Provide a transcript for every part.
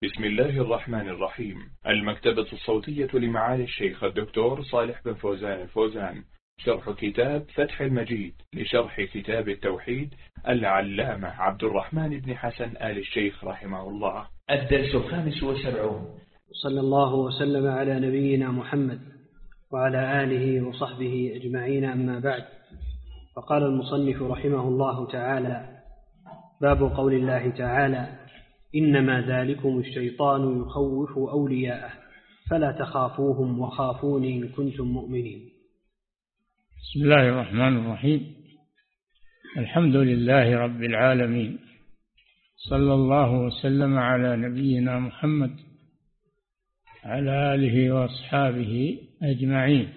بسم الله الرحمن الرحيم. المكتبة الصوتية لمعالي الشيخ الدكتور صالح بن فوزان الفوزان، شرح كتاب فتح المجيد لشرح كتاب التوحيد العلامة عبد الرحمن بن حسن آل الشيخ رحمه الله. الدرس 75. صلى الله وسلم على نبينا محمد وعلى آله وصحبه أجمعين، أما بعد. فقال المصنف رحمه الله تعالى: باب قول الله تعالى: إنما ذلكم الشيطان يخوف أولياءه فلا تخافوهم وخافون إن كنتم مؤمنين. بسم الله الرحمن الرحيم. الحمد لله رب العالمين، صلى الله وسلم على نبينا محمد على آله وأصحابه أجمعين.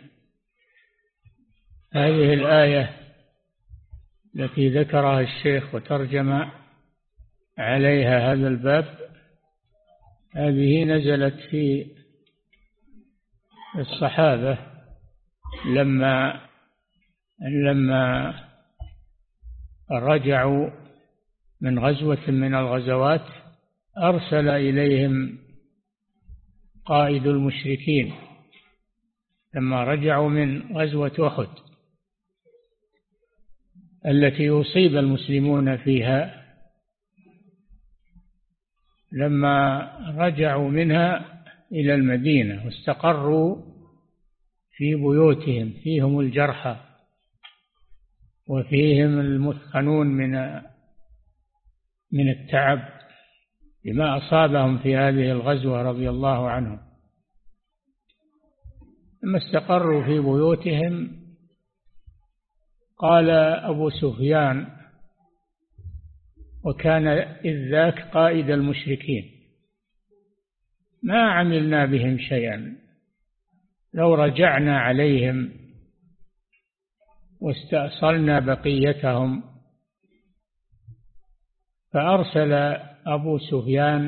هذه الآية التي ذكرها الشيخ وترجم عليها هذا الباب، هذه نزلت في الصحابة لما رجعوا من غزوة من الغزوات، أرسل إليهم قائد المشركين لما رجعوا من غزوة أحد التي أصيب المسلمون فيها. لما رجعوا منها إلى المدينة واستقروا في بيوتهم، فيهم الجرحى وفيهم المثخنون من التعب بما أصابهم في هذه الغزوة رضي الله عنهم. لما استقروا في بيوتهم، قال أبو سفيان، وكان إذ ذاك قائد المشركين: ما عملنا بهم شيئا، لو رجعنا عليهم واستأصلنا بقيتهم. فأرسل أبو سفيان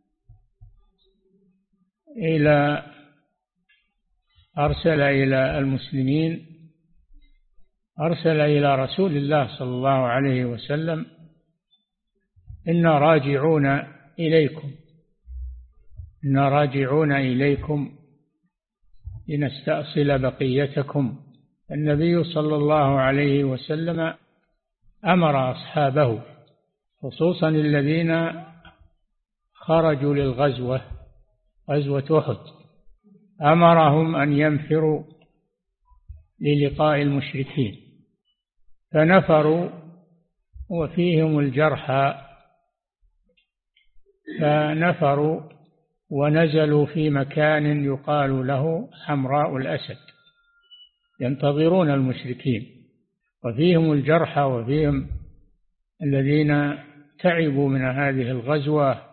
إلى المسلمين، أرسل إلى رسول الله صلى الله عليه وسلم: إنا راجعون إليكم لنستأصل بقيتكم. النبي صلى الله عليه وسلم أمر أصحابه، خصوصا الذين خرجوا للغزوة، غزوة أحد، أمرهم أن ينفروا للقاء المشركين، فنفروا وفيهم الجرحى، فنفروا ونزلوا في مكان يقال له حمراء الأسد، ينتظرون المشركين، وفيهم الجرحى وفيهم الذين تعبوا من هذه الغزوة.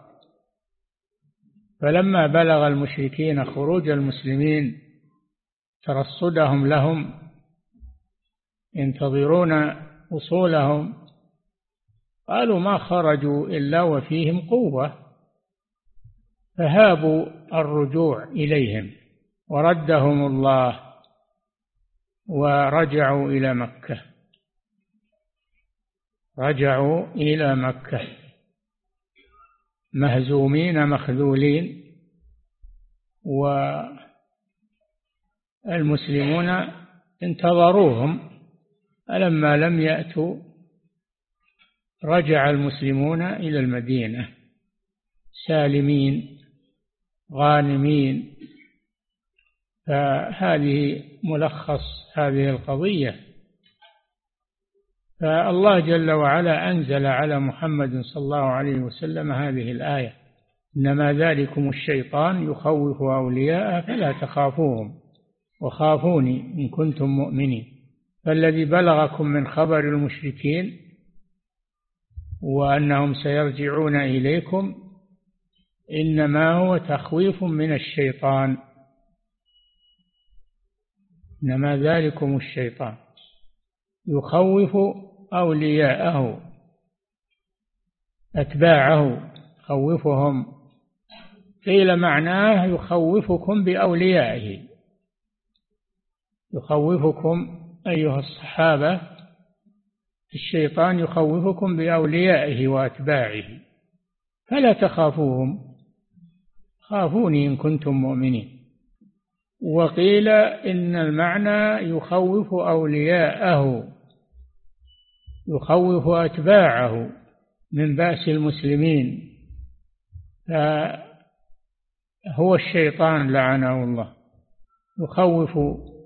فلما بلغ المشركين خروج المسلمين ترصدهم لهم، ينتظرون وصولهم، قالوا: ما خرجوا إلا وفيهم قوة. فهابوا الرجوع إليهم وردهم الله، ورجعوا إلى مكة مهزومين مخذولين، والمسلمون انتظروهم. فلما لم يأتوا رجع المسلمون إلى المدينة سالمين غانمين. فهذه ملخص هذه القضية. فالله جل وعلا أنزل على محمد صلى الله عليه وسلم هذه الآية: إنما ذلكم الشيطان يخوف أولياءه فلا تخافوهم وخافوني إن كنتم مؤمنين. فالذي بلغكم من خبر المشركين وأنهم سيرجعون إليكم إنما هو تخويف من الشيطان. إنما ذلكم الشيطان يخوف أولياءه، أتباعه، خوفهم. قيل معناه يخوفكم بأوليائه، يخوفكم أيها الصحابة، الشيطان يخوفكم بأوليائه وأتباعه، فلا تخافوهم خافوني إن كنتم مؤمنين. وقيل إن المعنى يخوف أولياءه، يخوف أتباعه من بأس المسلمين، فهو الشيطان لعنه الله يخوف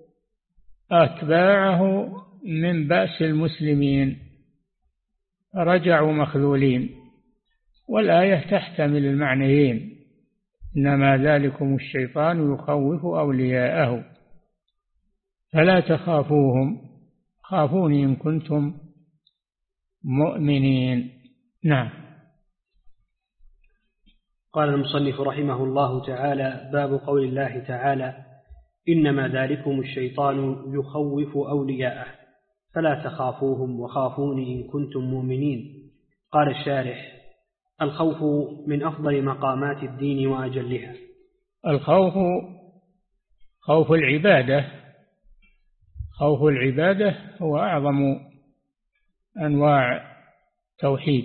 أتباعه من بأس المسلمين رجعوا مخذولين. والآية تحتمل المعنيين، إنما ذلكم الشيطان يخوف أولياءه فلا تخافوهم خافوني إن كنتم مؤمنين. نعم. قال المصنف رحمه الله تعالى: باب قول الله تعالى: إنما ذلكم الشيطان يخوف أولياءه فلا تخافوهم وخافوني إن كنتم مؤمنين. قال الشارح: الخوف من أفضل مقامات الدين وأجلها. الخوف خوف العبادة، خوف العبادة هو أعظم أنواع التوحيد،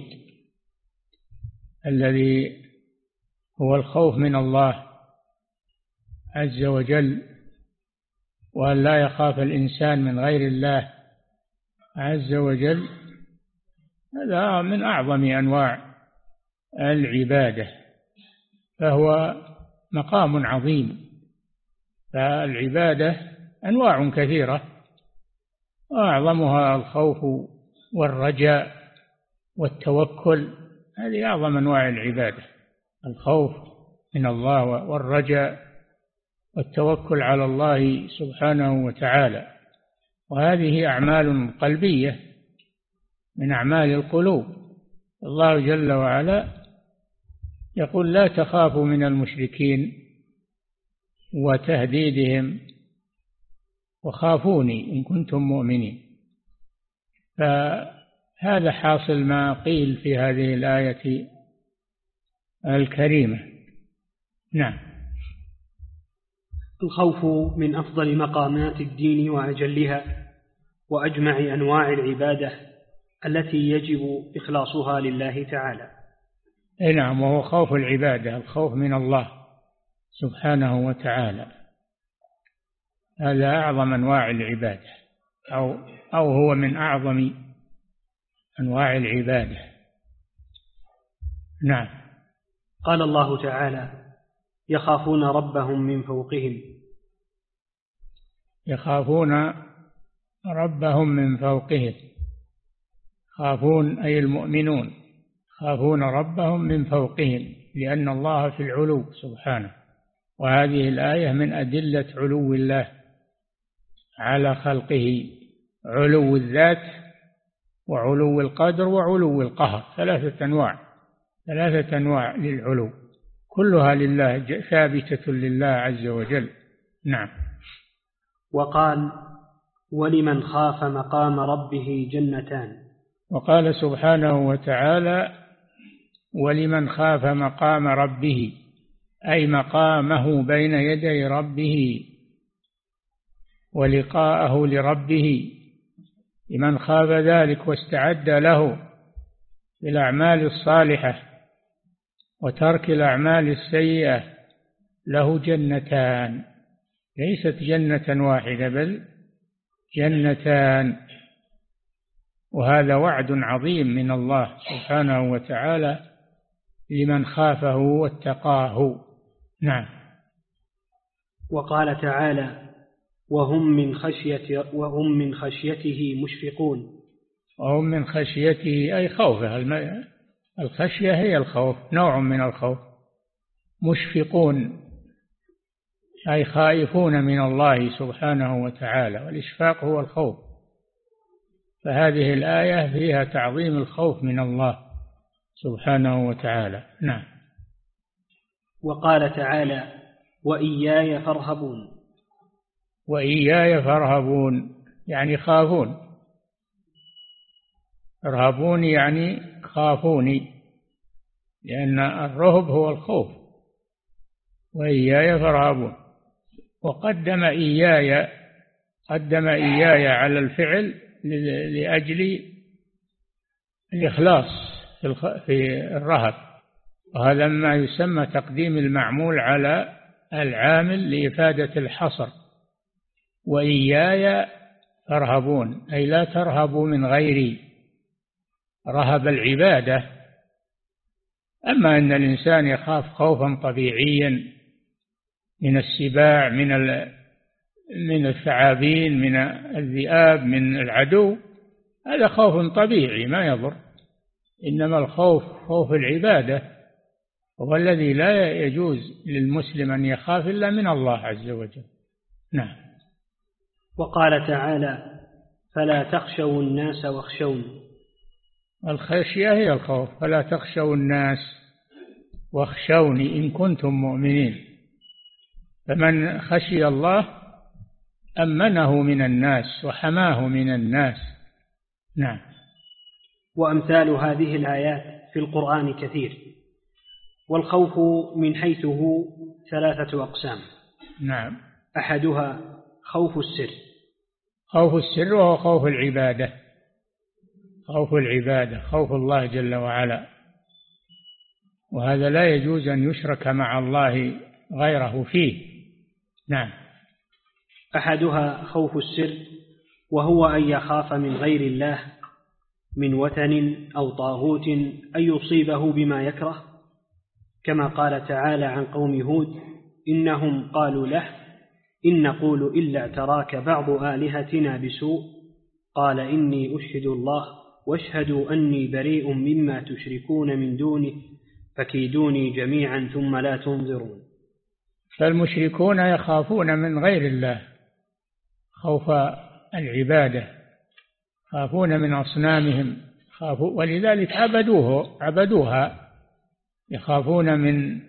الذي هو الخوف من الله عز وجل، وأن لا يخاف الإنسان من غير الله عز وجل. هذا من أعظم أنواع العبادة، فهو مقام عظيم. فالعبادة أنواع كثيرة، وأعظمها الخوف والرجاء والتوكل، هذه أعظم أنواع العبادة: الخوف من الله والرجاء والتوكل على الله سبحانه وتعالى. وهذه أعمال قلبية من أعمال القلوب. الله جل وعلا يقول: لا تخافوا من المشركين وتهديدهم وخافوني إن كنتم مؤمنين. فهذا حاصل ما قيل في هذه الآية الكريمة. نعم. الخوف من أفضل مقامات الدين وأجلها وأجمع أنواع العبادة التي يجب إخلاصها لله تعالى. نعم، وهو خوف العبادة، الخوف من الله سبحانه وتعالى، هذا أعظم أنواع العبادة، أو هو من أعظم أنواع العبادة. نعم. قال الله تعالى: يخافون ربهم من فوقهم. يخافون ربهم من فوقهم، خافون أي المؤمنون خافون ربهم من فوقهم، لأن الله في العلو سبحانه. وهذه الآية من أدلة علو الله على خلقه: علو الذات وعلو القدر وعلو القهر، ثلاثة أنواع للعلو، كلها لله، ثابتة لله عز وجل. نعم. وقال: ولمن خاف مقام ربه جنتان. وقال سبحانه وتعالى: ولمن خاف مقام ربه، أي مقامه بين يدي ربه ولقاءه لربه، لمن خاف ذلك واستعد له بالأعمال الصالحة وترك الأعمال السيئة له جنتان، ليست جنة واحدة بل جنتان. وهذا وعد عظيم من الله سبحانه وتعالى لمن خافه واتقاه. نعم. وقال تعالى: وهم من خشيته مشفقون. وهم من خشيته أي خوفه، الخشية هي الخوف، نوع من الخوف. مشفقون أي خائفون من الله سبحانه وتعالى، والإشفاق هو الخوف. فهذه الآية فيها تعظيم الخوف من الله سبحانه وتعالى. نعم. وقال تعالى: وإياي فارهبون. وإياي فارهبون يعني خافون، ارهبون يعني خافوني، لأن الرهب هو الخوف. وإياي فارهبون. وقدم إياي على الفعل لأجل الإخلاص في الرهب، وهذا ما يسمى تقديم المعمول على العامل لإفادة الحصر. وإياي فارهبون، أي لا ترهبوا من غيري، رهب العبادة. أما أن الإنسان يخاف خوفا طبيعيا من السباع، من الثعابين، من الذئاب، من العدو، هذا خوف طبيعي ما يضر. إنما الخوف خوف العبادة هو الذي لا يجوز للمسلم أن يخاف إلا من الله عز وجل. نعم. وقال تعالى: فلا تخشوا الناس واخشون. الخشية هي الخوف. فلا تخشوا الناس واخشوني إن كنتم مؤمنين. فمن خشي الله أمنه من الناس وحماه من الناس. نعم. وأمثال هذه الآيات في القرآن كثير. والخوف من حيثه 3 أقسام. نعم. أحدها خوف السر. خوف السر وهو خوف العبادة. خوف العبادة، خوف الله جل وعلا، وهذا لا يجوز أن يشرك مع الله غيره فيه. نعم. أحدها خوف السر، وهو أن يخاف من غير الله من وثن أو طاغوت أن يصيبه بما يكره، كما قال تعالى عن قوم هود: إنهم قالوا له إن نقول إلا اعتراك بعض آلهتنا بسوء قال إني أشهد الله واشهدوا أني بريء مما تشركون من دونه فكيدوني جميعا ثم لا تنظرون. فالمشركون يخافون من غير الله خوف العبادة، يخافون من أصنامهم، ولذلك عبدوها، يخافون من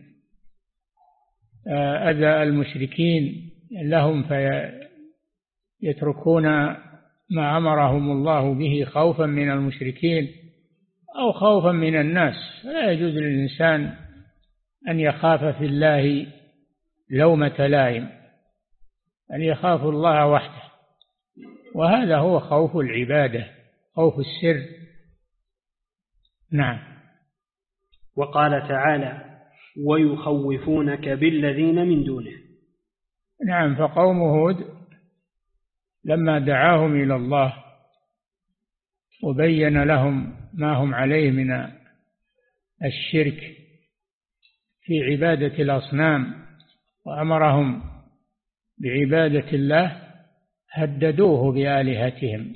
أذى المشركين لهم فيتركون ما أمرهم الله به خوفا من المشركين أو خوفا من الناس. لا يجوز للإنسان أن يخاف في الله لومة لائم، أن يخاف الله وحده، وهذا هو خوف العبادة، خوف السر. نعم. وقال تعالى: ويخوفونك بالذين من دونه. نعم. فقوم هود لما دعاهم إلى الله وبين لهم ما هم عليه من الشرك في عبادة الأصنام وأمرهم بعبادة الله هددوه بآلهتهم،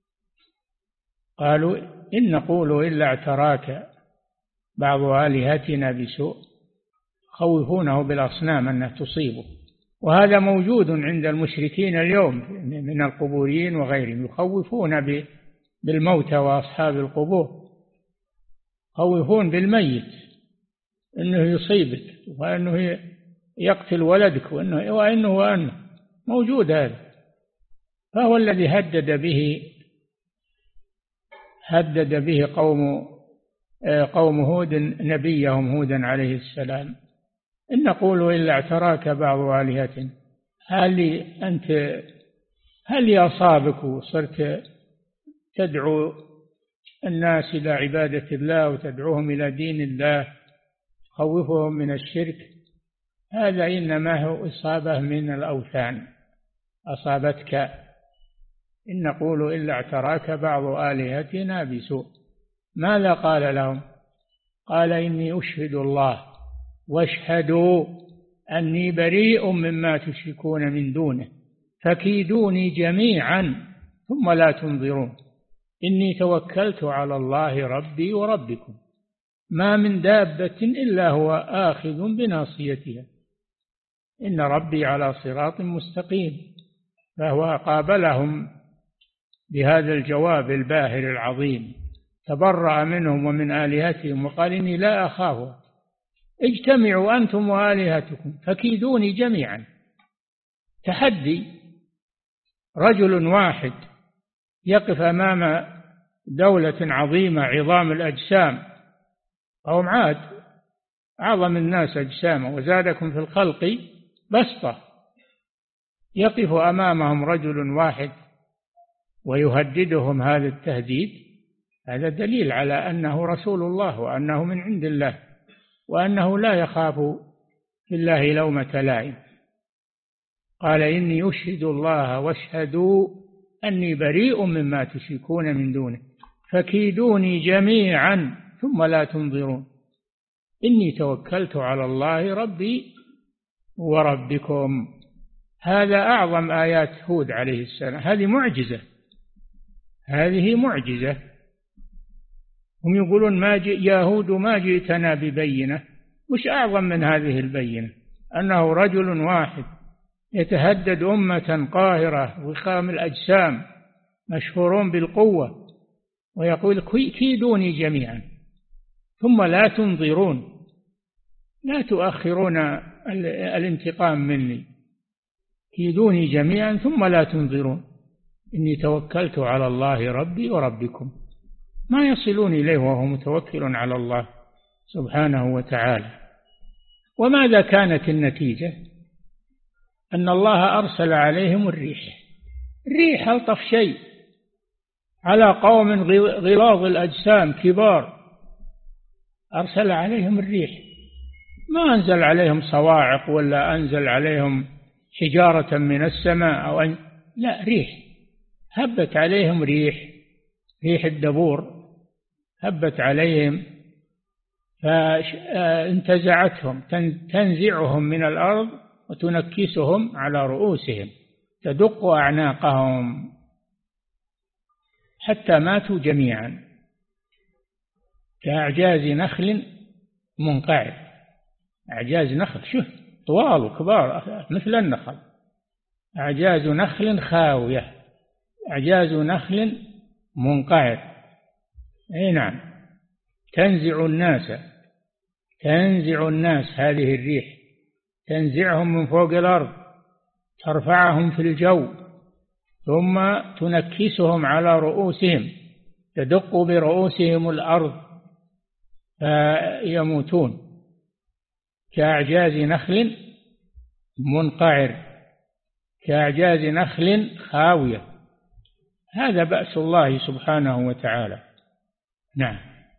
قالوا إن نقول إلا اعتراك بعض آلهتنا بسوء، خوفونه بالأصنام أنها تصيبه. وهذا موجود عند المشركين اليوم من القبوريين وغيرهم، يخوفون بالموتى وأصحاب القبور، يخوفون بالميت أنه يصيبك وأنه يقتل ولدك وأنه موجود هذا. فهو الذي هدد به قوم هود نبيهم هودا عليه السلام: إن نقول إلا اعتراك بعض آلهتنا. هل أصابك وصرت تدعو الناس إلى عبادة الله وتدعوهم إلى دين الله، خوفهم من الشرك؟ هذا إنما هو إصابة من الأوثان أصابتك. إن نقول إلا اعتراك بعض آلهتنا بسوء. ماذا قال لهم؟ قال إني أشهد الله واشهدوا أني بريء مما تشركون من دونه فكيدوني جميعا ثم لا تنظرون إني توكلت على الله ربي وربكم ما من دابة إلا هو آخذ بناصيتها إن ربي على صراط مستقيم. فهو قابلهم بهذا الجواب الباهر العظيم، تبرأ منهم ومن آلهتهم وقال إني لا أخاف، اجتمعوا أنتم وآلهتكم فكيدوني جميعا. تحدي رجل واحد يقف أمام دولة عظيمة عظام الأجسام، قوم عاد أعظم الناس أجساما وزادكم في الخلق بسطة، يقف أمامهم رجل واحد ويهددهم هذا التهديد، هذا دليل على أنه رسول الله وأنه من عند الله، وأنه لا يخاف في الله لومة لائم. قال إني أشهد الله واشهدوا أني بريء مما تشركون من دونه فكيدوني جميعا ثم لا تنظرون إني توكلت على الله ربي وربكم. هذا أعظم آيات هود عليه السلام. هذه معجزة، هذه معجزة. هم يقولون يا هود ما جئتنا ببينة. مش أعظم من هذه البينة؟ أنه رجل واحد يتهدد أمة قاهرة وخام الأجسام مشهورون بالقوة ويقول كيدوني جميعا ثم لا تنظرون، لا تؤخرون الانتقام مني، كيدوني جميعا ثم لا تنظرون إني توكلت على الله ربي وربكم. ما يصلون إليه وهو متوكل على الله سبحانه وتعالى. وماذا كانت النتيجة؟ أن الله أرسل عليهم الريح. الريح ألطف شيء على قوم غلاظ الأجسام كبار، أرسل عليهم الريح. ما أنزل عليهم صواعق ولا أنزل عليهم حجارة من السماء لا، ريح هبت عليهم، ريح الدبور هبت عليهم فانتزعتهم، تنزعهم من الأرض وتنكسهم على رؤوسهم، تدق أعناقهم حتى ماتوا جميعا كأعجاز نخل منقعر. أعجاز نخل شوف طوال وكبار مثل النخل، أعجاز نخل خاوية، أعجاز نخل منقعر. أي نعم، تنزع الناس هذه الريح، تنزعهم من فوق الأرض، ترفعهم في الجو، ثم تنكسهم على رؤوسهم، تدق برؤوسهم الأرض فيموتون كأعجاز نخل منقعر، كأعجاز نخل خاوية. هذا بأس الله سبحانه وتعالى. نعم.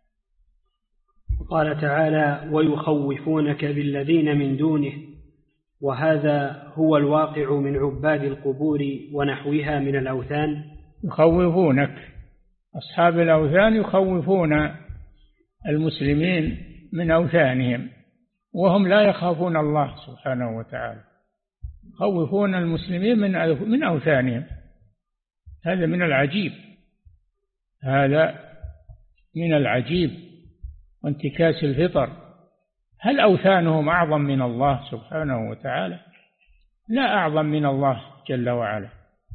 قال تعالى ويخوفونك بالذين من دونه وهذا هو الواقع من عباد القبور ونحوها من الأوثان. يخوفونك، أصحاب الأوثان يخوفون المسلمين من أوثانهم وهم لا يخافون الله سبحانه وتعالى، يخوفون المسلمين من أوثانهم. هذا من العجيب، هذا من العجيب وانتكاس الفطر. هل أوثانهم أعظم من الله سبحانه وتعالى؟ لا أعظم من الله جل وعلا.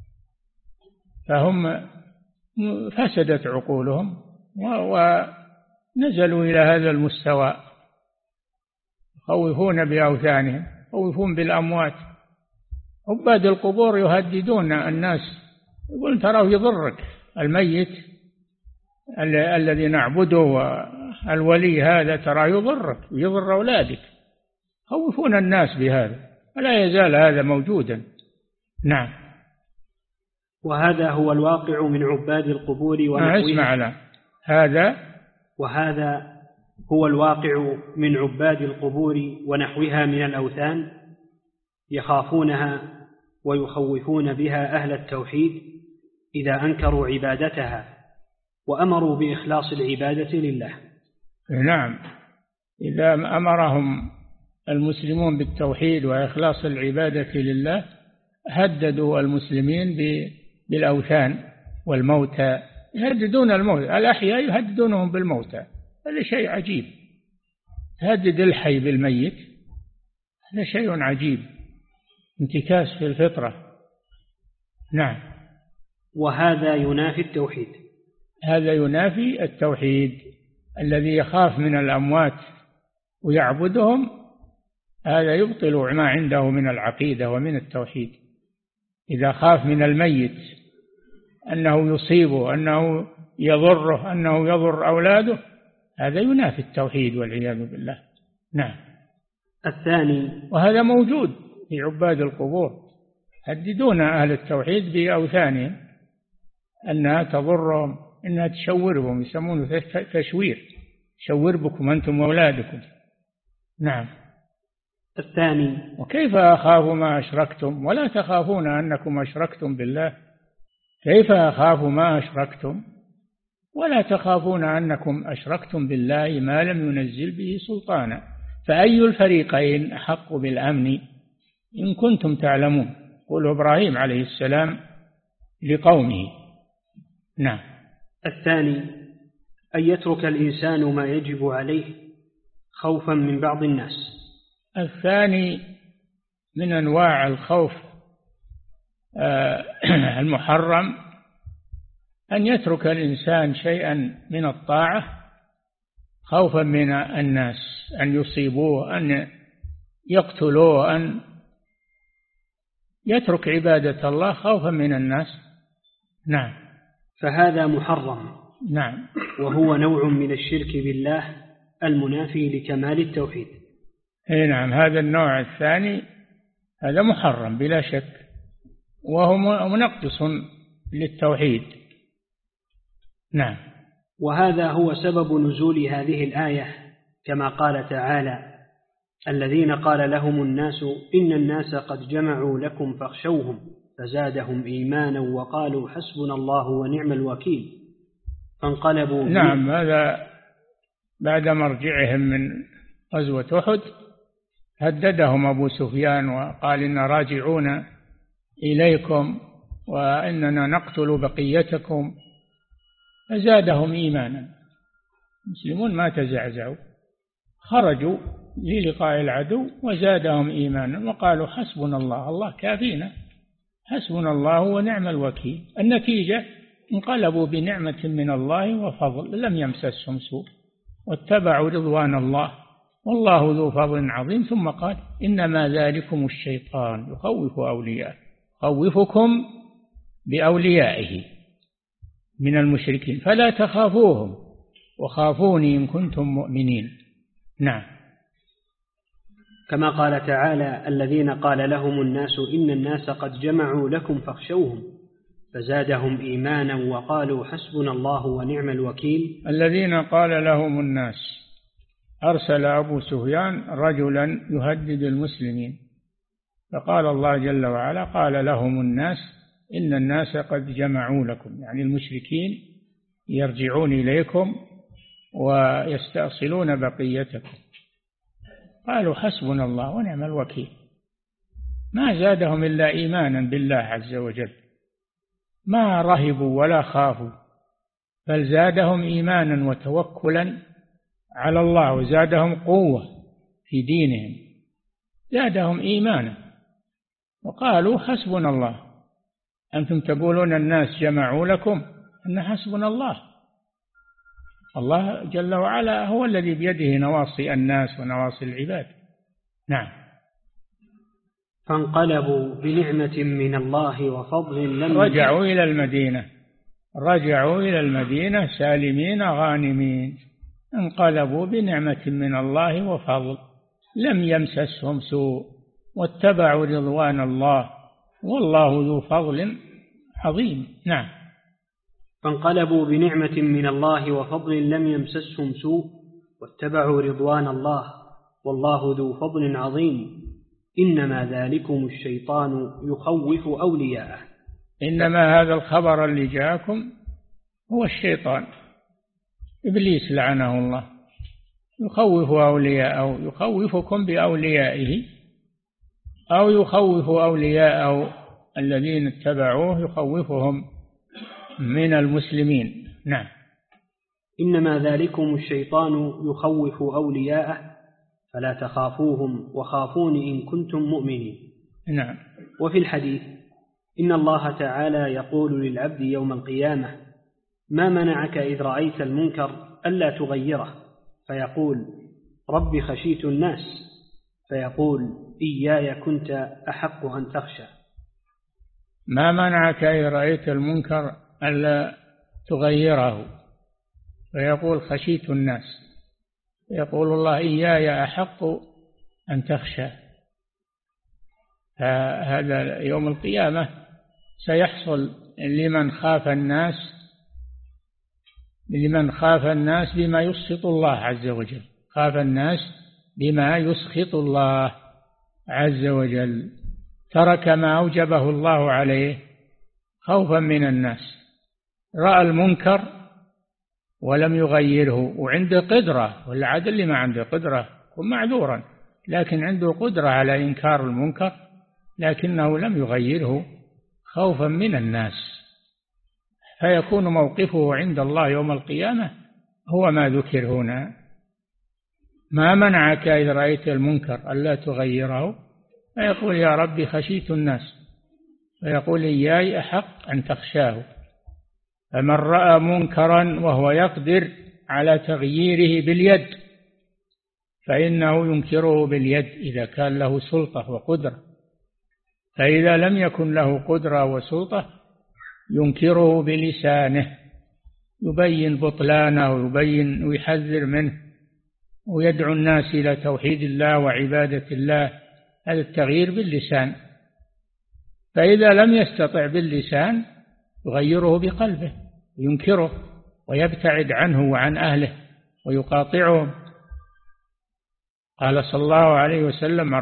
فهم فسدت عقولهم ونزلوا إلى هذا المستوى، يخوفون بأوثانهم، يخوفون بالأموات. عباد القبور يهددون الناس، يقول تراه يضرك الميت الذي نعبده والولي هذا ترى يضرك ويضر أولادك، خوفون الناس بهذا، ولا يزال هذا موجودا. نعم. وهذا هو الواقع من عباد القبور ونحوها. اسمع لا. وهذا هو الواقع من عباد القبور ونحوها من الأوثان، يخافونها ويخوفون بها أهل التوحيد إذا أنكروا عبادتها وأمروا بإخلاص العبادة لله. نعم، إذا أمرهم المسلمون بالتوحيد وإخلاص العبادة لله هددوا المسلمين بالأوثان والموتى، يهددون الموت، الأحياء يهددونهم بالموتى. هذا شيء عجيب، تهدد الحي بالميت، هذا شيء عجيب، انتكاس في الفطرة. نعم. وهذا ينافي التوحيد. هذا ينافي التوحيد. الذي يخاف من الأموات ويعبدهم هذا يبطل ما عنده من العقيدة ومن التوحيد. إذا خاف من الميت أنه يصيبه، أنه يضره، أنه يضر أولاده، هذا ينافي التوحيد والعياذ بالله. نعم. الثاني، وهذا موجود في عباد القبور، هددون أهل التوحيد بأوثانهم أنها تضرهم، أنها تشورهم، يسمونه تشوير، شور بكم أنتم وأولادكم. نعم. الثاني: وكيف أخاف ما أشركتم ولا تخافون أنكم أشركتم بالله؟ كيف أخاف ما أشركتم ولا تخافون أنكم أشركتم بالله ما لم ينزل به سلطانا، فأي الفريقين أحق بالأمن إن كنتم تعلمون؟ قال إبراهيم عليه السلام لقومه. نعم. الثاني: أن يترك الإنسان ما يجب عليه خوفا من بعض الناس. الثاني من أنواع الخوف المحرم أن يترك الإنسان شيئا من الطاعة خوفا من الناس أن يصيبوه، أن يقتلوه، أن يترك عبادة الله خوفا من الناس. نعم. فهذا محرم. نعم. وهو نوع من الشرك بالله المنافي لكمال التوحيد. نعم، هذا النوع الثاني هذا محرم بلا شك، وهو منقص للتوحيد. نعم. وهذا هو سبب نزول هذه الآية، كما قال تعالى: الذين قال لهم الناس إن الناس قد جمعوا لكم فاخشوهم فزادهم إيمانا وقالوا حسبنا الله ونعم الوكيل فانقلبوا. نعم، هذا بعد مرجعهم من غزوة أحد هددهم أبو سفيان وقال إن راجعون إليكم وإننا نقتل بقيتكم، فزادهم إيمانا. المسلمون ما تزعزعوا، خرجوا للقاء العدو وزادهم إيمانا وقالوا حسبنا الله، الله كافينا، حسبنا الله ونعم الوكيل. النتيجة انقلبوا بنعمة من الله وفضل لم يمسسهم سوء واتبعوا رضوان الله والله ذو فضل عظيم. ثم قال: إنما ذلكم الشيطان يخوف أولياءه، خوفكم بأوليائه من المشركين فلا تخافوهم وخافوني إن كنتم مؤمنين. نعم. كما قال تعالى: الذين قال لهم الناس إن الناس قد جمعوا لكم فاخشوهم فزادهم إيمانا وقالوا حسبنا الله ونعم الوكيل. الذين قال لهم الناس، أرسل أبو سفيان رجلا يهدد المسلمين، فقال الله جل وعلا: قال لهم الناس إن الناس قد جمعوا لكم، يعني المشركين يرجعون إليكم ويستأصلون بقيتكم. قالوا حسبنا الله ونعم الوكيل. ما زادهم إلا إيمانا بالله عز وجل، ما رهبوا ولا خافوا، بل زادهم إيمانا وتوكلا على الله وزادهم قوة في دينهم، زادهم إيمانا وقالوا حسبنا الله. أنتم تقولون الناس جمعوا لكم، أن حسبنا الله، الله جل وعلا هو الذي بيده نواصي الناس ونواصي العباد. نعم. فانقلبوا بنعمة من الله وفضل لم رجعوا إلى المدينة سالمين غانمين، انقلبوا بنعمة من الله وفضل لم يمسسهم سوء واتبعوا رضوان الله والله ذو فضل عظيم. نعم. فانقلبوا بنعمة من الله وفضل لم يمسسهم سوء واتبعوا رضوان الله والله ذو فضل عظيم. إنما ذلكم الشيطان يخوف أولياءه. إنما هذا الخبر اللي جاءكم هو الشيطان، إبليس لعنه الله، يخوف أولياءه، يخوفكم بأوليائه أو يخوف أولياءه الذين اتبعوه، يخوفهم من المسلمين. نعم. إنما ذلكم الشيطان يخوف أولياءه فلا تخافوهم وخافون إن كنتم مؤمنين. نعم. وفي الحديث: إن الله تعالى يقول للعبد يوم القيامة: ما منعك إذ رأيت المنكر ألا تغيره؟ فيقول: رب خشيت الناس. فيقول: إياي كنت أحق أن تخشى. ما منعك إذ رأيت المنكر ألا تغيره؟ فيقول: خشيت الناس. يقول الله: إياي أحق أن تخشى. هذا يوم القيامة سيحصل لمن خاف الناس بما يسخط الله عز وجل، خاف الناس بما يسخط الله عز وجل، ترك ما أوجبه الله عليه خوفا من الناس. رأى المنكر ولم يغيره وعنده قدرة، والعدل اللي ما عنده قدرة ومعذورا، لكن عنده قدرة على إنكار المنكر لكنه لم يغيره خوفا من الناس، فيكون موقفه عند الله يوم القيامة هو ما ذكر هنا. ما منعك إذ رأيت المنكر ألا تغيره؟ فيقول يا ربي خشيت الناس، فيقول إياي أحق أن تخشاه. فمن رأى منكرا وهو يقدر على تغييره باليد فإنه ينكره باليد إذا كان له سلطة وقدرة، فإذا لم يكن له قدرة وسلطة ينكره بلسانه، يبين بطلانه ويبين ويحذر منه ويدعو الناس إلى توحيد الله وعبادة الله. هذا التغيير باللسان. فإذا لم يستطع باللسان يغيره بقلبه، ينكره ويبتعد عنه وعن أهله ويقاطعهم. قال صلى الله عليه وسلم من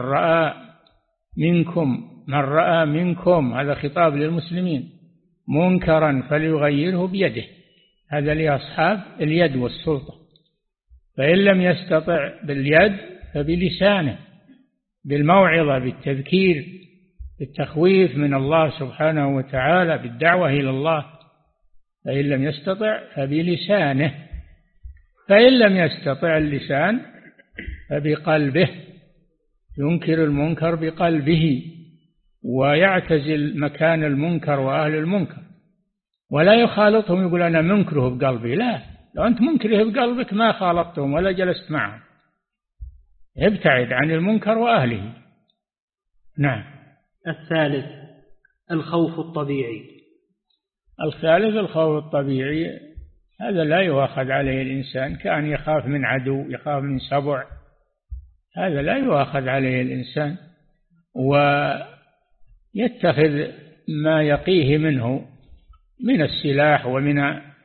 رأى منكم، هذا خطاب للمسلمين، منكرا فليغيره بيده، هذا لأصحاب اليد والسلطة. فإن لم يستطع باليد فبلسانه، بالموعظة، بالتذكير، بالتخويف من الله سبحانه وتعالى، بالدعوة إلى الله. فإن لم يستطع فبلسانه، فإن لم يستطع اللسان فبقلبه، ينكر المنكر بقلبه ويعتزل مكان المنكر وأهل المنكر، ولا يخالطهم يقول أنا منكره بقلبي. لا، لو أنت منكره بقلبك ما خالطتهم ولا جلست معهم، ابتعد عن المنكر وأهله. نعم. الثالث الخوف الطبيعي. الثالث الخوف الطبيعي، هذا لا يؤاخذ عليه الإنسان، كأن يخاف من عدو، يخاف من سبع، هذا لا يؤاخذ عليه الإنسان، ويتخذ ما يقيه منه من السلاح ومن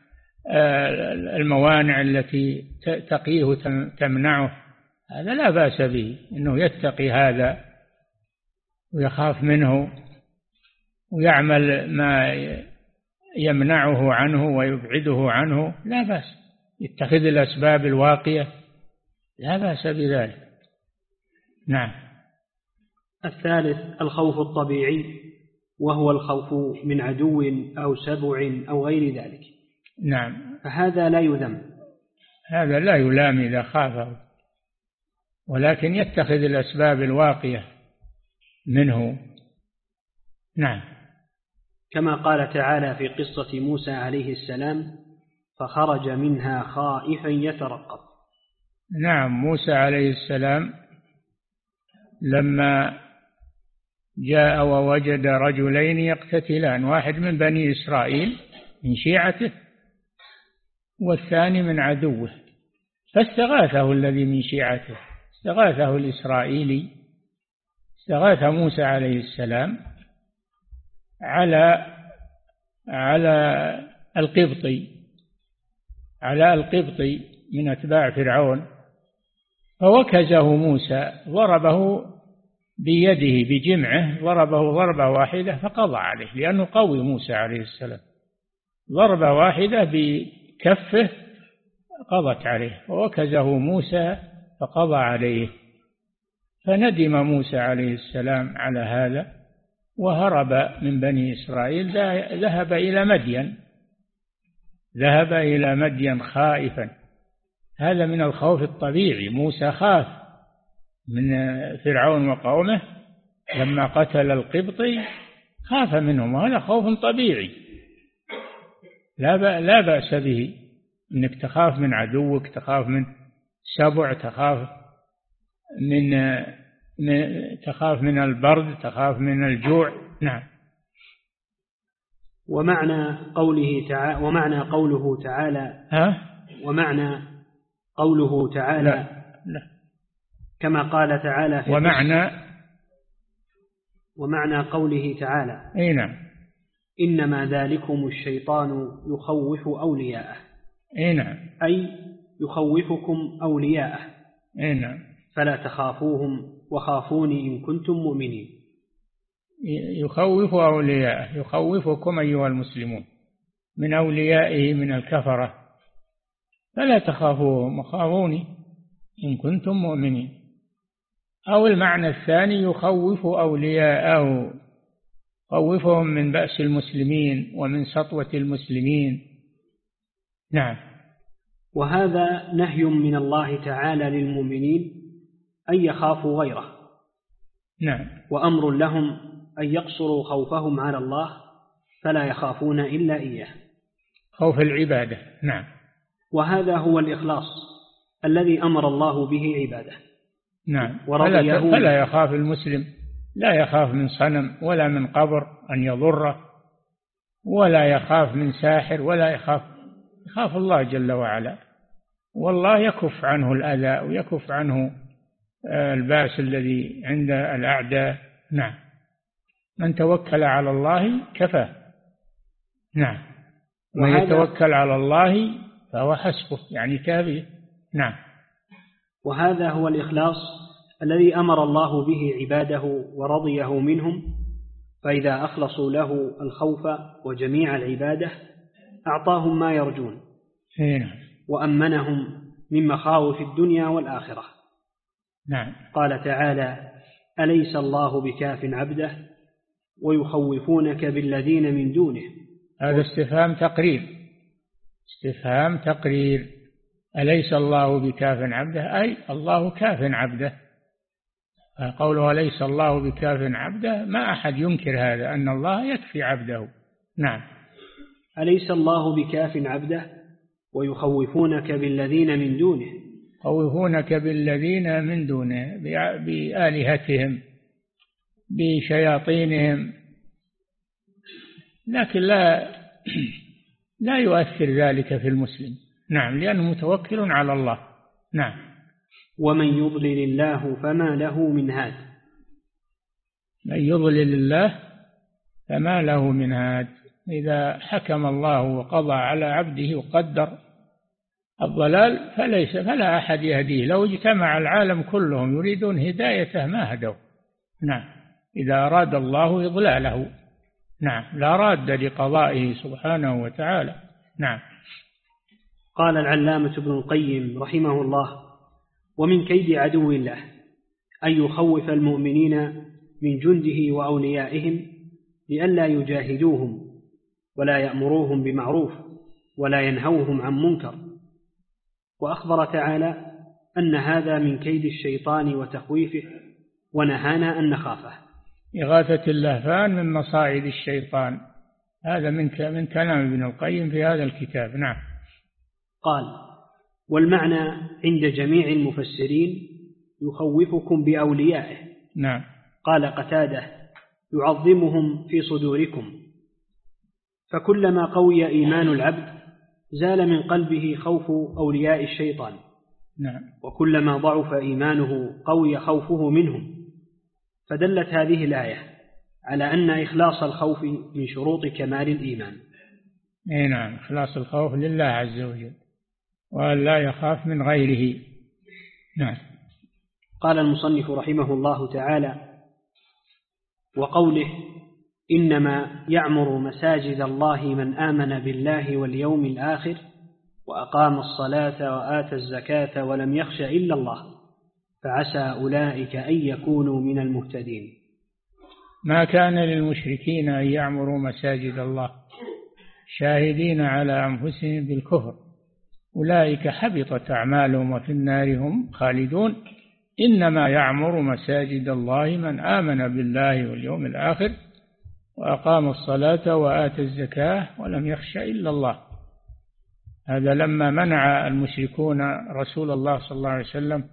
الموانع التي تقيه تمنعه، هذا لا بأس به، إنه يتقي هذا ويخاف منه ويعمل ما يمنعه عنه ويبعده عنه، لا بأس، يتخذ الأسباب الواقية، لا بأس بذلك. نعم. الثالث الخوف الطبيعي، وهو الخوف من عدو أو سبع أو غير ذلك. نعم. فهذا لا يذم، هذا لا يلام إذا خافه، ولكن يتخذ الأسباب الواقية منه. نعم. كما قال تعالى في قصة موسى عليه السلام فخرج منها خائفا يترقب. نعم. موسى عليه السلام لما جاء ووجد رجلين يقتتلان، واحد من بني إسرائيل من شيعته والثاني من عدوه، فاستغاثه الذي من شيعته، استغاثه الإسرائيلي، استغاث موسى عليه السلام على القبطي من أتباع فرعون، فوكزه موسى، ضربه بيده بجمعه، ضربه ضربة واحدة فقضى عليه، لأنه قوي موسى عليه السلام، ضربة واحدة بكفه قضت عليه، ووكزه موسى فقضى عليه. فندم موسى عليه السلام على هذا وهرب من بني إسرائيل، ذهب إلى مدين خائفا. هذا من الخوف الطبيعي، موسى خاف من فرعون وقومه لما قتل القبطي، خاف منهم، وهذا خوف طبيعي لا بأس به، إنك تخاف من عدوك، تخاف من سبع، تخاف من البرد، تخاف من الجوع. نعم. ومعنى قوله تعالى لا. كما قال تعالى في ومعنى قوله تعالى نعم. إنما ذلكم الشيطان يخوف أولياءه، نعم. أي يخوفكم أولياءه. نعم. فلا تخافوهم وخافوني إن كنتم مؤمنين. يخوف أولياءه، يخوفكم أيها المسلمون من أوليائه من الكفرة، فلا تخافوهم وخافوني إن كنتم مؤمنين. أو المعنى الثاني يخوف أولياءه، خوفهم من بأس المسلمين ومن سطوة المسلمين. نعم. وهذا نهي من الله تعالى للمؤمنين أن يخافوا غيره. نعم. وأمر لهم أن يقصروا خوفهم على الله فلا يخافون إلا إياه، خوف العبادة. نعم. وهذا هو الإخلاص الذي أمر الله به عباده. نعم. فلا يخاف المسلم، لا يخاف من صنم ولا من قبر أن يضره، ولا يخاف من ساحر، ولا يخاف الله جل وعلا. والله يكف عنه الأذى ويكف عنه الباس الذي عند الأعداء. نعم. من توكل على الله كفاه. نعم. ومن يتوكل على الله فهو حسبه، يعني كافيه. نعم. وهذا هو الإخلاص الذي أمر الله به عباده ورضيه منهم، فإذا أخلصوا له الخوف وجميع العبادة أعطاهم ما يرجون وأمنهم من مخاوف الدنيا والآخرة. نعم. قال تعالى: أليس الله بكاف عبده ويخوفونك بالذين من دونه. هذا استفهام تقرير، استفهام تقرير. أليس الله بكاف عبده أي الله كاف عبده. قوله أليس الله بكاف عبده ما أحد ينكر هذا، أن الله يكفي عبده. نعم. أليس الله بكاف عبده ويخوفونك بالذين من دونه. خوفونك بالذين من دونه، بآلهتهم، بشياطينهم، لكن لا يؤثر ذلك في المسلم. نعم. لأنه متوكل على الله. نعم. ومن يضلل الله فما له من هاد. من يضلل الله فما له من هاد. إذا حكم الله وقضى على عبده وقدر الضلال فلا أحد يهديه. لو اجتمع العالم كلهم يريدون هدايته ما هدوا. نعم. إذا أراد الله إضلاله، نعم، لا راد لقضائه سبحانه وتعالى. نعم. قال العلامة ابن القيم رحمه الله: ومن كيد عدو الله أن يخوف المؤمنين من جنده وأوليائهم لئلا يجاهدوهم ولا يأمروهم بمعروف ولا ينهوهم عن منكر. وأخبر تعالى أن هذا من كيد الشيطان وتخويفه، ونهانا أن نخافه. إغاثة اللهفان من مصائد الشيطان. هذا من كلام ابن القيم في هذا الكتاب. نعم. قال: والمعنى عند جميع المفسرين يخوفكم بأوليائه. نعم. قال قتادة: يعظمهم في صدوركم. فكلما قوي إيمان العبد زال من قلبه خوف أولياء الشيطان. نعم. وكلما ضعف إيمانه قوي خوفه منهم. فدلت هذه الآية على أن إخلاص الخوف من شروط كمال الإيمان. نعم. إخلاص الخوف لله عز وجل وأن لا يخاف من غيره. نعم. قال المصنف رحمه الله تعالى: وقوله: إنما يعمر مساجد الله من آمن بالله واليوم الآخر وأقام الصلاة وآتى الزكاة ولم يخش إلا الله فعسى أولئك أن يكونوا من المهتدين. ما كان للمشركين أن يعمروا مساجد الله شاهدين على أنفسهم بالكفر، أولئك حبطت أعمالهم وفي النار هم خالدون. إنما يعمر مساجد الله من آمن بالله واليوم الآخر وأقام الصلاة وآتى الزكاة ولم يخش إلا الله. هذا لما منع المشركون رسول الله صلى الله عليه وسلم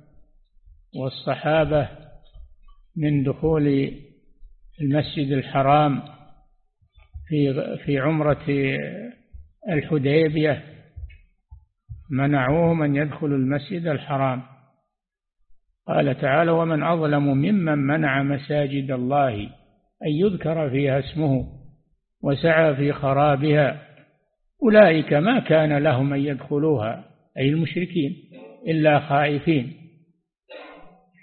والصحابة من دخول المسجد الحرام في عمرة الحديبية، منعوهم أن يدخلوا المسجد الحرام. قال تعالى: ومن أظلم ممن منع مساجد الله أن يذكر فيها اسمه وسعى في خرابها أولئك ما كان لهم أن يدخلوها، أي المشركين، إلا خائفين.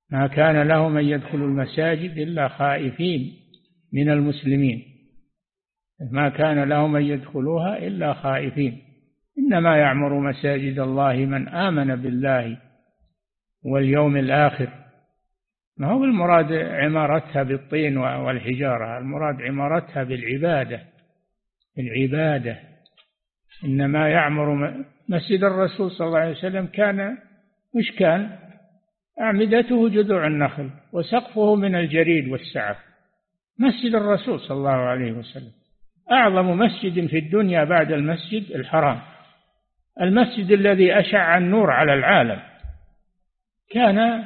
ما كان لهم أن يدخلوا المساجد إلا خائفين من المسلمين، ما كان لهم أن يدخلوها إلا خائفين. إنما يعمر مساجد الله من آمن بالله واليوم الآخر. ما هو المراد عمارتها بالطين والحجارة، المراد عمارتها بالعبادة. إنما يعمر مسجد الرسول صلى الله عليه وسلم كان أعمدته جذوع النخل وسقفه من الجريد والسعف. مسجد الرسول صلى الله عليه وسلم أعظم مسجد في الدنيا بعد المسجد الحرام، المسجد الذي أشع النور على العالم، كان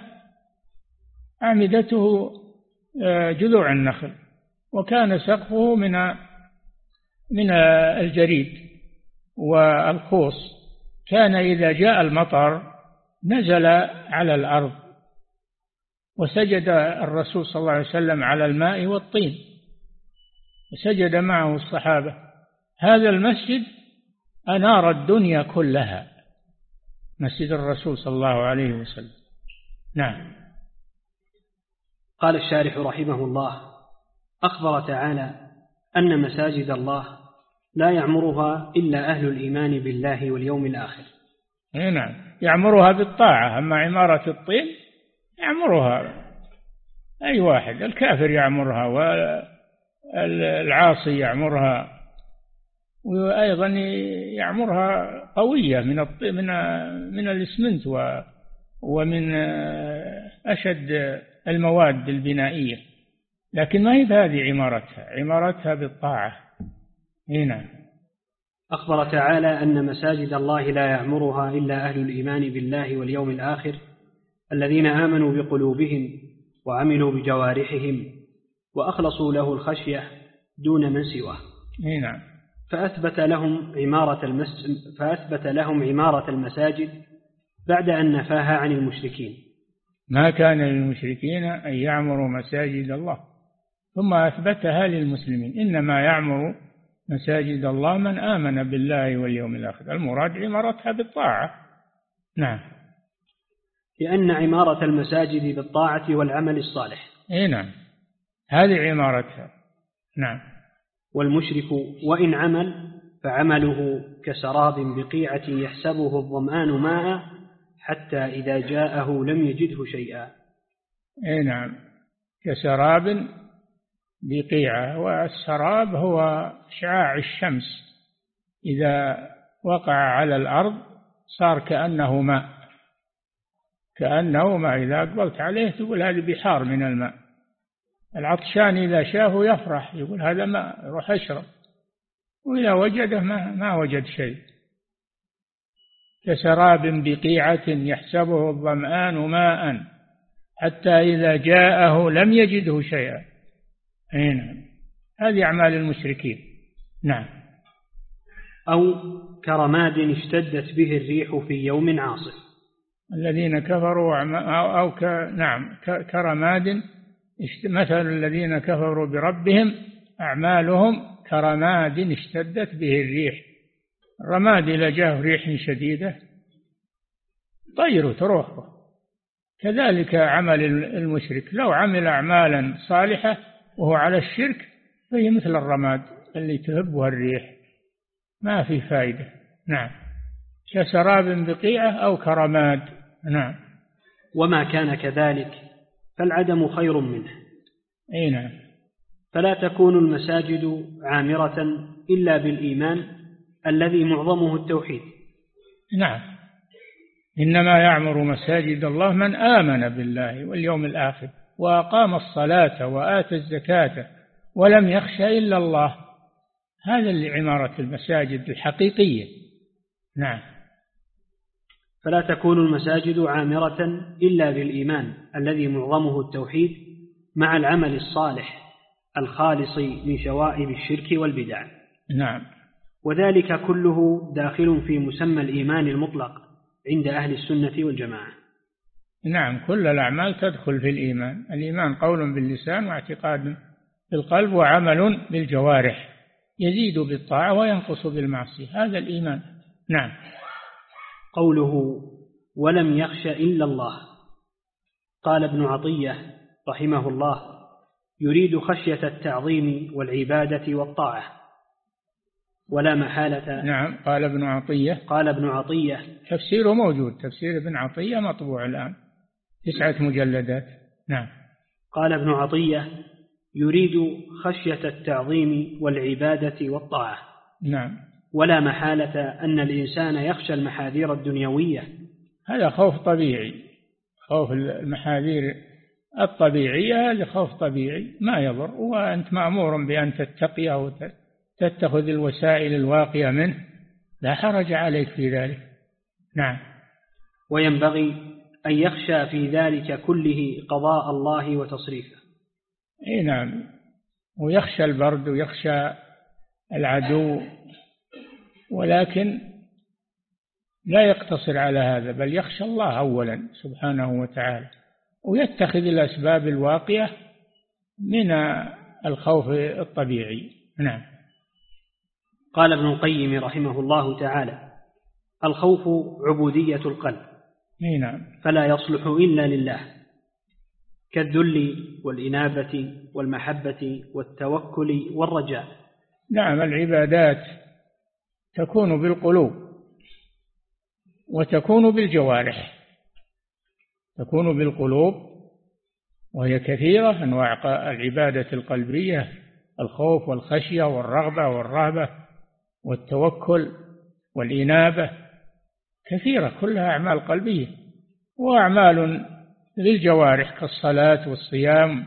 أعمدته جذوع النخل وكان سقفه من الجريد والخوص. كان إذا جاء المطر نزل على الأرض، وسجد الرسول صلى الله عليه وسلم على الماء والطين، وسجد معه الصحابة. هذا المسجد أنار الدنيا كلها، مسجد الرسول صلى الله عليه وسلم. نعم. قال الشارح رحمه الله: أخبر تعالى أن مساجد الله لا يعمرها إلا أهل الإيمان بالله واليوم الآخر. نعم، يعمرها بالطاعة. أما عمارة الطين يعمرها أي واحد، الكافر يعمرها والعاصي يعمرها، وأيضا يعمرها قوية من الإسمنت ومن أشد المواد البنائية، لكن ما هي هذه عمارتها بالطاعة. هنا أخبر تعالى أن مساجد الله لا يعمرها إلا أهل الإيمان بالله واليوم الآخر الذين آمنوا بقلوبهم وعملوا بجوارحهم وأخلصوا له الخشية دون من سواه. هنا فأثبت لهم عمارة المساجد بعد أن نفاها عن المشركين. ما كان للمشركين أن يعمروا مساجد الله، ثم أثبتها للمسلمين. إنما يعمر مساجد الله من آمن بالله واليوم الآخر، المراد عمارتها بالطاعة. نعم. لأن عمارة المساجد بالطاعة والعمل الصالح. نعم، هذه عمارتها. نعم. والمشرك وإن عمل فعمله كسراب بقيعة يحسبه الظمآن ماء حتى إذا جاءه لم يجده شيئا. نعم، كسراب بقيعة، والسراب هو شعاع الشمس إذا وقع على الأرض صار كأنه ماء، إذا أقبلت عليه تقول هذه بحار من الماء. العطشان إذا شافه يفرح، يقول هذا ماء، يروح أشرب، وإذا وجده ما وجد شيء. كسراب بقيعة يحسبه الظمآن ماء حتى إذا جاءه لم يجده شيئا. نعم، هذه أعمال المشركين. نعم. أو كرماد اشتدت به الريح في يوم عاصف. الذين كفروا كرماد، مثل الذين كفروا بربهم أعمالهم كرماد اشتدت به الريح. الرماد إذا جاءه ريح شديدة طير تروحه. كذلك عمل المشرك، لو عمل أعمالا صالحة وهو على الشرك فهي مثل الرماد اللي تهبها الريح، ما في فائدة. نعم، كسراب بقيعة أو كرماد. نعم. وما كان كذلك فالعدم خير منه. نعم. فلا تكون المساجد عامرة إلا بالإيمان الذي معظمه التوحيد. نعم، إنما يعمر مساجد الله من آمن بالله واليوم الآخر وأقام الصلاة وآتى الزكاة ولم يخش إلا الله. هذا اللي عمارة المساجد الحقيقية. نعم. فلا تكون المساجد عامرة إلا بالإيمان الذي معظمه التوحيد مع العمل الصالح الخالص من شوائب الشرك والبدع. نعم. وذلك كله داخل في مسمى الإيمان المطلق عند أهل السنة والجماعة. نعم، كل الأعمال تدخل في الإيمان. الإيمان قول باللسان واعتقاد بالقلب وعمل بالجوارح، يزيد بالطاعة وينقص بالمعصية، هذا الإيمان. نعم. قوله ولم يخش إلا الله، قال ابن عطية رحمه الله: يريد خشية التعظيم والعبادة والطاعة ولا محالة. نعم. قال ابن عطية تفسيره موجود، تفسير ابن عطية مطبوع الآن 9 مجلدات. نعم. قال ابن عطية: يريد خشية التعظيم والعبادة والطاعة. نعم. ولا محالة أن الإنسان يخشى المحاذير الدنيوية. هذا خوف طبيعي، خوف المحاذير الطبيعية هذا خوف طبيعي ما يضر، وأنت مأمور بأن تتقيه وتتخذ الوسائل الواقية منه، لا حرج عليك في ذلك. نعم. وينبغي أن يخشى في ذلك كله قضاء الله وتصريفه. أي نعم. ويخشى البرد ويخشى العدو، ولكن لا يقتصر على هذا، بل يخشى الله أولا سبحانه وتعالى، ويتخذ الأسباب الواقية من الخوف الطبيعي. نعم. قال ابن القيم رحمه الله تعالى: الخوف عبودية القلب. نعم. فلا يصلح إلا لله، كالذل والإنابة والمحبة والتوكل والرجاء. نعم. العبادات تكون بالقلوب وتكون بالجوارح. تكون بالقلوب وهي كثيرة، أنواع العبادة القلبية: الخوف والخشية والرغبة والرهبة والتوكل والإنابة، كثيرة كلها أعمال قلبية. وأعمال للجوارح كالصلاة والصيام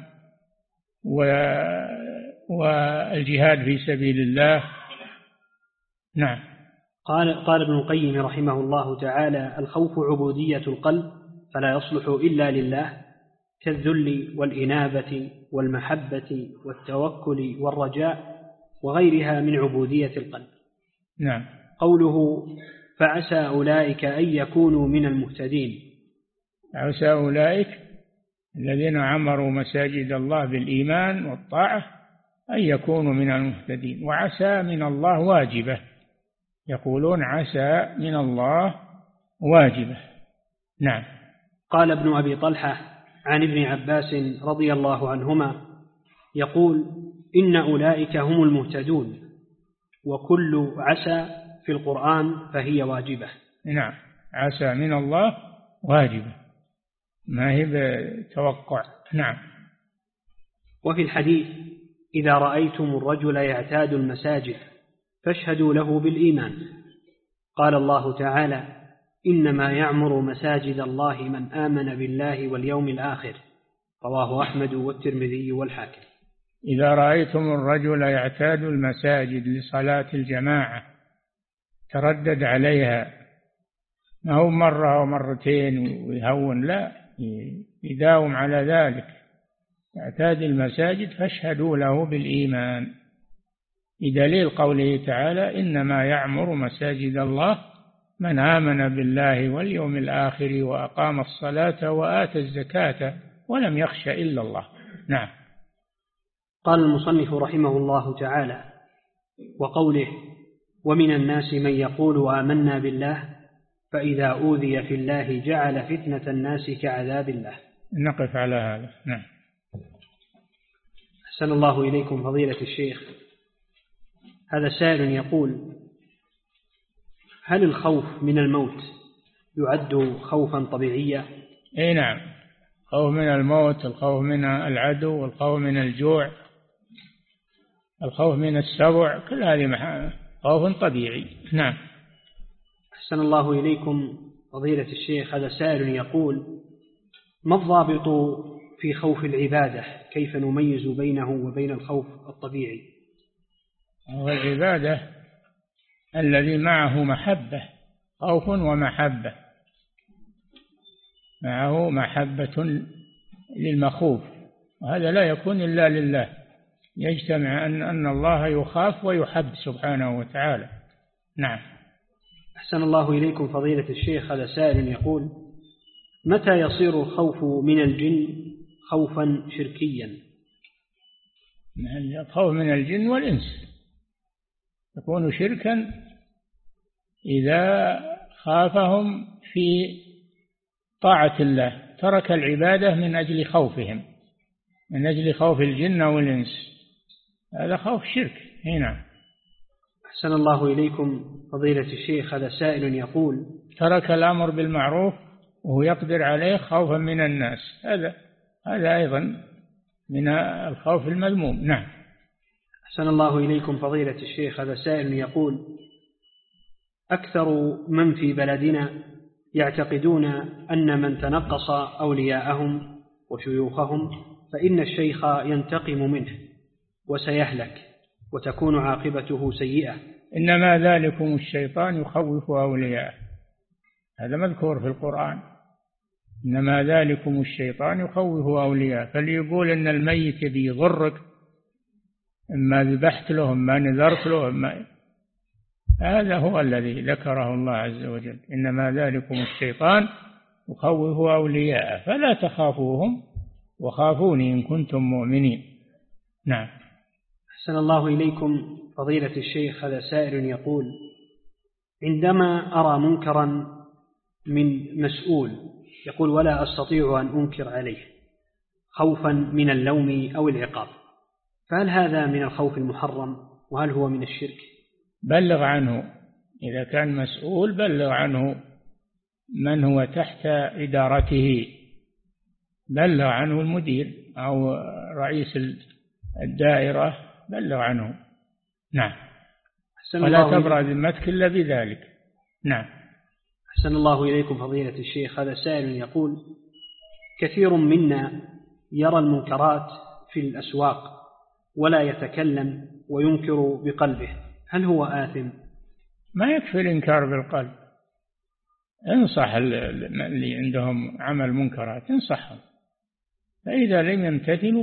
والجهاد في سبيل الله. نعم. قال ابن القيم رحمه الله تعالى: الخوف عبودية القلب فلا يصلح إلا لله، كالذل والإنابة والمحبة والتوكل والرجاء وغيرها من عبودية القلب. نعم. قوله: فعسى أولئك أن يكونوا من المهتدين. عسى أولئك الذين عمروا مساجد الله بالإيمان والطاعة أن يكونوا من المهتدين. وعسى من الله واجبة، يقولون عسى من الله واجبة. نعم. قال ابن أبي طلحة عن ابن عباس رضي الله عنهما يقول: إن أولئك هم المهتدون، وكل عسى في القرآن فهي واجبة. نعم. عسى من الله واجبة، ما هي بتوقع. نعم. وفي الحديث: إذا رأيتم الرجل يعتاد المساجد فاشهدوا له بالإيمان. قال الله تعالى: إنما يعمر مساجد الله من آمن بالله واليوم الآخر. رواه أحمد والترمذي والحاكم. إذا رأيتم الرجل يعتاد المساجد لصلاة الجماعة تردد عليها، ما هو مرة ومرتين ويهون، لا، يداوم على ذلك، يعتاد المساجد فاشهدوا له بالإيمان، بدليل قوله تعالى: إنما يعمر مساجد الله من آمن بالله واليوم الآخر وأقام الصلاة وآتى الزكاة ولم يخش إلا الله. نعم. قال المصنف رحمه الله تعالى: وقوله: ومن الناس من يقول آمنا بالله فإذا أوذي في الله جعل فتنة الناس كعذاب الله. نقف على هذا. نعم. أحسن الله إليكم فضيلة الشيخ. هذا سائل يقول: هل الخوف من الموت يعد خوفا طبيعيا؟ اي نعم. الخوف من الموت، الخوف من العدو، الخوف من الجوع، الخوف من السبع، كل هذه خوف طبيعي. نعم. أحسن الله إليكم فضيلة الشيخ. هذا سائل يقول: ما الضابط في خوف العبادة؟ كيف نميز بينه وبين الخوف الطبيعي؟ والعبادة الذي معه محبة، خوف ومحبة، معه محبة للمخوف، وهذا لا يكون إلا لله، يجتمع أن الله يخاف ويحب سبحانه وتعالى. نعم. أحسن الله إليكم فضيلة الشيخ. هذا سائل يقول: متى يصير الخوف من الجن خوفا شركيا؟ الخوف من الجن والإنس يكون شركا إذا خافهم في طاعة الله ترك العبادة من أجل خوفهم، من أجل خوف الجن والإنس، هذا خوف شرك. هنا أحسن الله إليكم فضيلة الشيخ، هذا سائل يقول ترك الأمر بالمعروف وهو يقدر عليه خوفا من الناس، هذا أيضا من الخوف المذموم. نعم. أحسن الله إليكم فضيلة الشيخ، هذا سائل يقول أكثر من في بلدنا يعتقدون أن من تنقص أولياءهم وشيوخهم فإن الشيخ ينتقم منه وسيهلك وتكون عاقبته سيئة. إنما ذلكم الشيطان يخوف أولياءه، هذا مذكور في القرآن، إنما ذلكم الشيطان يخوف أولياءه. فليقول إن الميت بيضرك، إما ذبحت له إما نذرت له هذا هو الذي ذكره الله عز وجل، إنما ذلكم الشيطان يخوف أولياءه فلا تخافوهم وخافوني إن كنتم مؤمنين. نعم. أحسن الله إليكم فضيلة الشيخ، هذا سائل يقول عندما أرى منكرا من مسؤول يقول ولا أستطيع أن أنكر عليه خوفا من اللوم أو العقاب، فهل هذا من الخوف المحرم وهل هو من الشرك؟ بلغ عنه، إذا كان مسؤول بلغ عنه من هو تحت إدارته، بلغ عنه المدير أو رئيس الدائرة، بلغ عنه. نعم. ولا تبرأ ذمتك إلا بذلك. نعم. أحسن الله إليكم فضيلة الشيخ، هذا سائل يقول كثير منا يرى المنكرات في الأسواق ولا يتكلم وينكر بقلبه، هل هو آثم؟ ما يكفي الإنكار بالقلب، انصح اللي عندهم عمل منكرات، انصحهم، فإذا لم يمتثلوا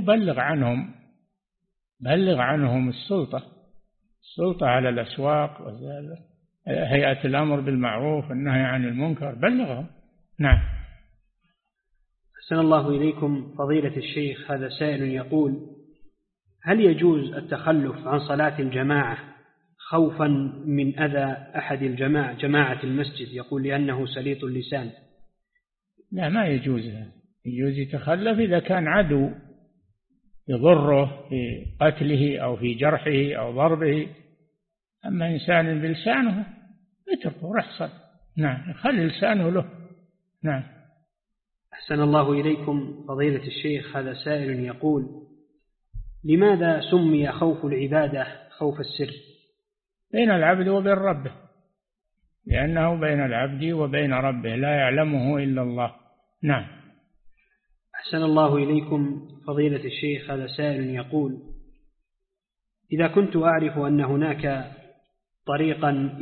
بلغ عنهم السلطة على الأسواق، هيئة الأمر بالمعروف والنهي عن المنكر، بلغهم. نعم. أحسن الله إليكم فضيلة الشيخ، هذا سائل يقول هل يجوز التخلف عن صلاة الجماعة خوفا من أذى أحد جماعة المسجد، يقول لأنه سليط اللسان؟ لا، ما يجوز. يجوز يتخلف إذا كان عدو يضره في قتله أو في جرحه أو ضربه، أما إنسان بلسانه اتركه رحصا. نعم، خلي لسانه له. نعم. أحسن الله إليكم فضيلة الشيخ، هذا سائل يقول لماذا سمي خوف العبادة خوف السر؟ بين العبد وبين ربه، لأنه بين العبد وبين ربه لا يعلمه إلا الله. نعم. أحسن الله إليكم فضيلة الشيخ، هذا سائل يقول إذا كنت أعرف أن هناك طريقا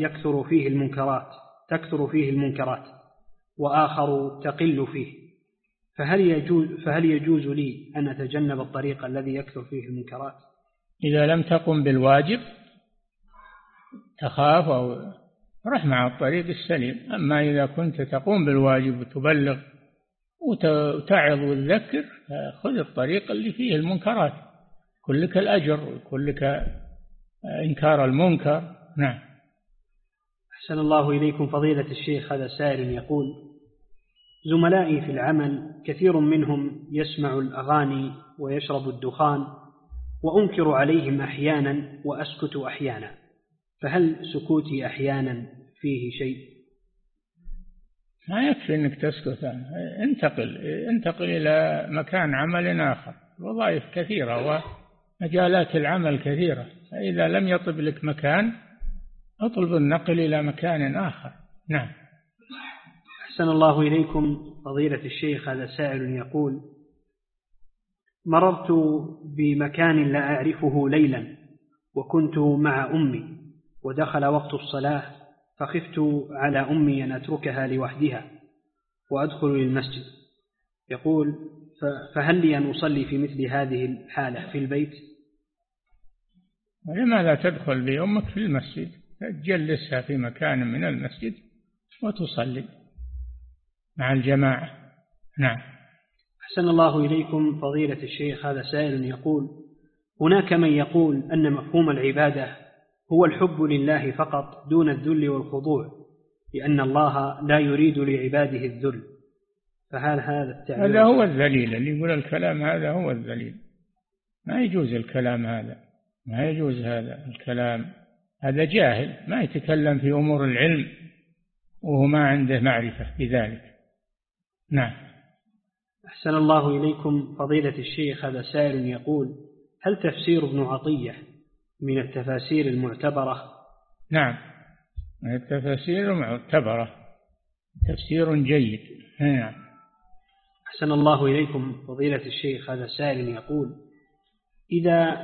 تكثر فيه المنكرات وآخر تقل فيه، فهل يجوز لي أن أتجنب الطريق الذي يكثر فيه المنكرات؟ إذا لم تقم بالواجب تخاف أو رح مع الطريق السليم، أما إذا كنت تقوم بالواجب وتبلغ وتعظ وتذكر خذ الطريق اللي فيه المنكرات، كلك الأجر وكلك إنكار المنكر. نعم. أحسن الله إليكم فضيلة الشيخ، هذا سائل يقول زملائي في العمل كثير منهم يسمع الأغاني ويشرب الدخان وأنكر عليهم أحيانا وأسكت أحيانا، فهل سكوتي أحيانا فيه شيء؟ ما يكفي أنك تسكت، انتقل إلى مكان عمل آخر، وظائف كثيرة ومجالات العمل كثيرة، فإذا لم يطب لك مكان اطلب النقل إلى مكان آخر. نعم. أحسن الله إليكم فضيلة الشيخ، هذا سائل يقول مررت بمكان لا أعرفه ليلا وكنت مع أمي ودخل وقت الصلاة فخفت على أمي أن أتركها لوحدها وأدخل للمسجد، يقول فهل لي أن أصلي في مثل هذه الحالة في البيت؟ لماذا تدخل بأمك في المسجد؟ تجلسها في مكان من المسجد وتصلي مع الجماعة. نعم. أحسن الله إليكم فضيلة الشيخ، هذا سائل يقول هناك من يقول أن مفهوم العبادة هو الحب لله فقط دون الذل والخضوع، لأن الله لا يريد لعباده الذل، فهل هذا التعبير هذا هو الذليل، اللي يقول الكلام هذا هو الذليل. ما يجوز الكلام هذا، ما يجوز هذا الكلام، هذا جاهل ما يتكلم في أمور العلم وهو ما عنده معرفة بذلك. نعم. أحسن الله إليكم فضيلة الشيخ، هذا سائل يقول: هل تفسير ابن عطية من التفاسير المعتبرة؟ نعم، من التفاسير المعتبرة، تفسير جيد. نعم. أحسن الله إليكم فضيلة الشيخ، هذا سائل يقول: إذا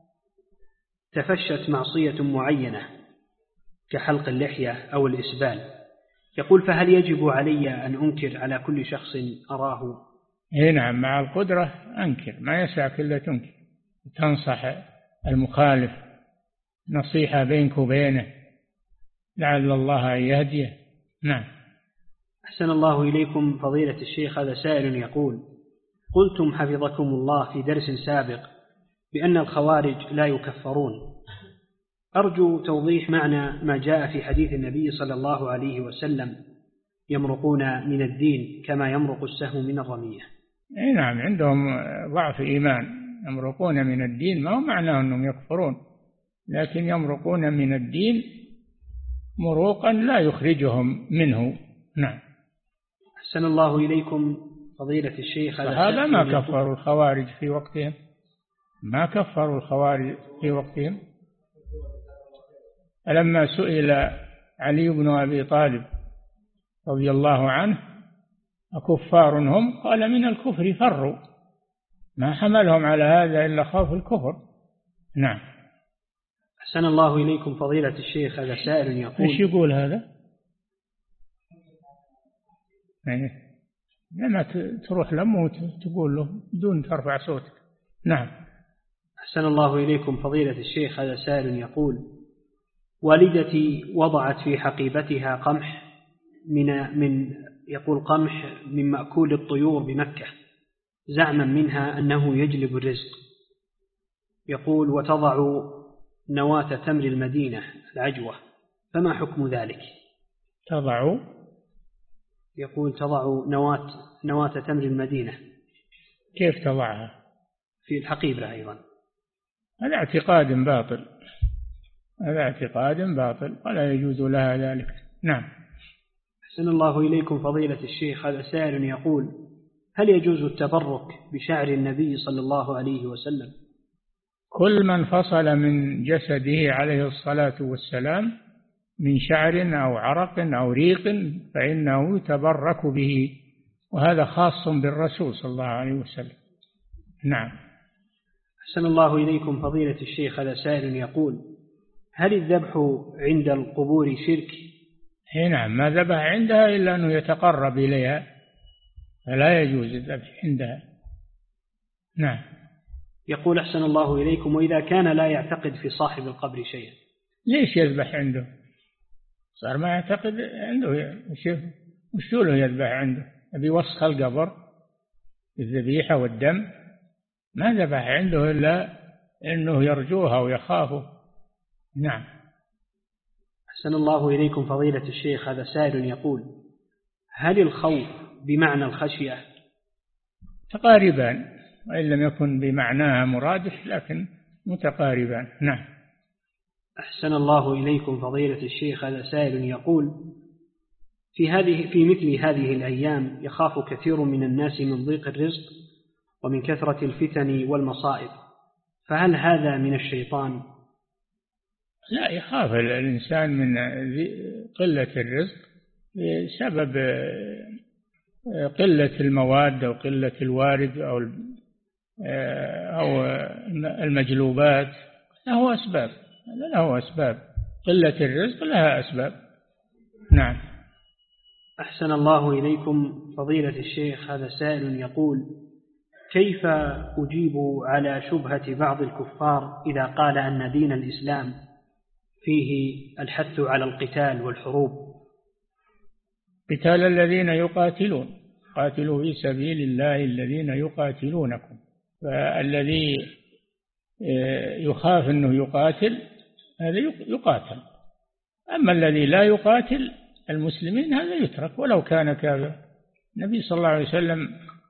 تفشت معصية معينة كحلق اللحية أو الإسبال، يقول: فهل يجب علي أن أنكر على كل شخص أراه؟ نعم، مع القدرة أنكر، ما يسعك إلا تنكر، تنصح المخالف نصيحة بينك وبينه لعل الله أن يهديه. نعم. أحسن الله إليكم فضيلة الشيخ، هذا سائل يقول: قلتم حفظكم الله في درس سابق بأن الخوارج لا يكفرون، أرجو توضيح معنى ما جاء في حديث النبي صلى الله عليه وسلم: يمرقون من الدين كما يمرق السهم من الرمية. نعم، عندهم ضعف إيمان، يمرقون من الدين ما هو معناه أنهم يكفرون، لكن يمرقون من الدين مروقا لا يخرجهم منه. نعم. أحسن الله إليكم فضيلة الشيخ، هذا ما كفروا الخوارج في وقتهم، ما كفروا الخوارج في وقتهم. لما سئل علي بن أبي طالب رضي الله عنه: أكفار هم؟ قال: من الكفر فروا، ما حملهم على هذا إلا خوف الكفر. نعم. أحسن الله إليكم فضيلة الشيخ، هذا سائل يقول: إيش يقول هذا؟ لما تروح لمه وتقول له بدون ترفع صوتك. نعم. أحسن الله إليكم فضيلة الشيخ، هذا سائل يقول: والدتي وضعت في حقيبتها قمح يقول قمح من مأكول الطيور بمكة، زعما منها أنه يجلب الرزق، يقول: وتضع نواة تمر المدينة العجوة، فما حكم ذلك؟ يقول تضع نواة تمر المدينة. كيف تضعها؟ في الحقيبة أيضا. هذا اعتقاد باطل، هذا اعتقاد باطل ولا يجوز لها ذلك. نعم. أحسن الله إليكم فضيلة الشيخ، هذا سائل يقول: هل يجوز التبرك بشعر النبي صلى الله عليه وسلم؟ كل من فصل من جسده عليه الصلاة والسلام من شعر أو عرق أو ريق فإنه يتبرك به، وهذا خاص بالرسول صلى الله عليه وسلم. نعم. أحسن الله إليكم فضيلة الشيخ، هذا سائل يقول: هل الذبح عند القبور شرك؟ نعم، ما ذبح عندها إلا أنه يتقرب إليها، فلا يجوز الذبح عندها. نعم. يقول: أحسن الله إليكم: وإذا كان لا يعتقد في صاحب القبر شيئا، ليش يذبح عنده؟ صار ما يعتقد عنده، وش له يذبح عنده؟ أبي وسخ القبر الذبيحة والدم، ما ذبح عنده إلا أنه يرجوها ويخافه. نعم. أحسن الله إليكم فضيلة الشيخ، هذا سائل يقول: هل الخوف بمعنى الخشية؟ تقاربان، وإن لم يكن بمعناها مرادف لكن متقاربان. نعم. أحسن الله إليكم فضيلة الشيخ، هذا سائل يقول: في مثل هذه الأيام يخاف كثير من الناس من ضيق الرزق ومن كثرة الفتن والمصائب، فهل هذا من الشيطان؟ لا، يخاف الإنسان من قلة الرزق بسبب قلة المواد أو قلة الوارد أو المجلوبات، له أسباب، له أسباب، قلة الرزق لها أسباب. نعم. أحسن الله إليكم فضيلة الشيخ، هذا سائل يقول: كيف أجيب على شبهة بعض الكفار إذا قال أن دين الإسلام فيه الحث على القتال والحروب؟ قتال الذين يقاتلون، قاتلوا في سبيل الله الذين يقاتلونكم، فالذي يخاف أنه يقاتل هذا يقاتل، أما الذي لا يقاتل المسلمين هذا يترك ولو كان كافرا. النبي صلى الله عليه وسلم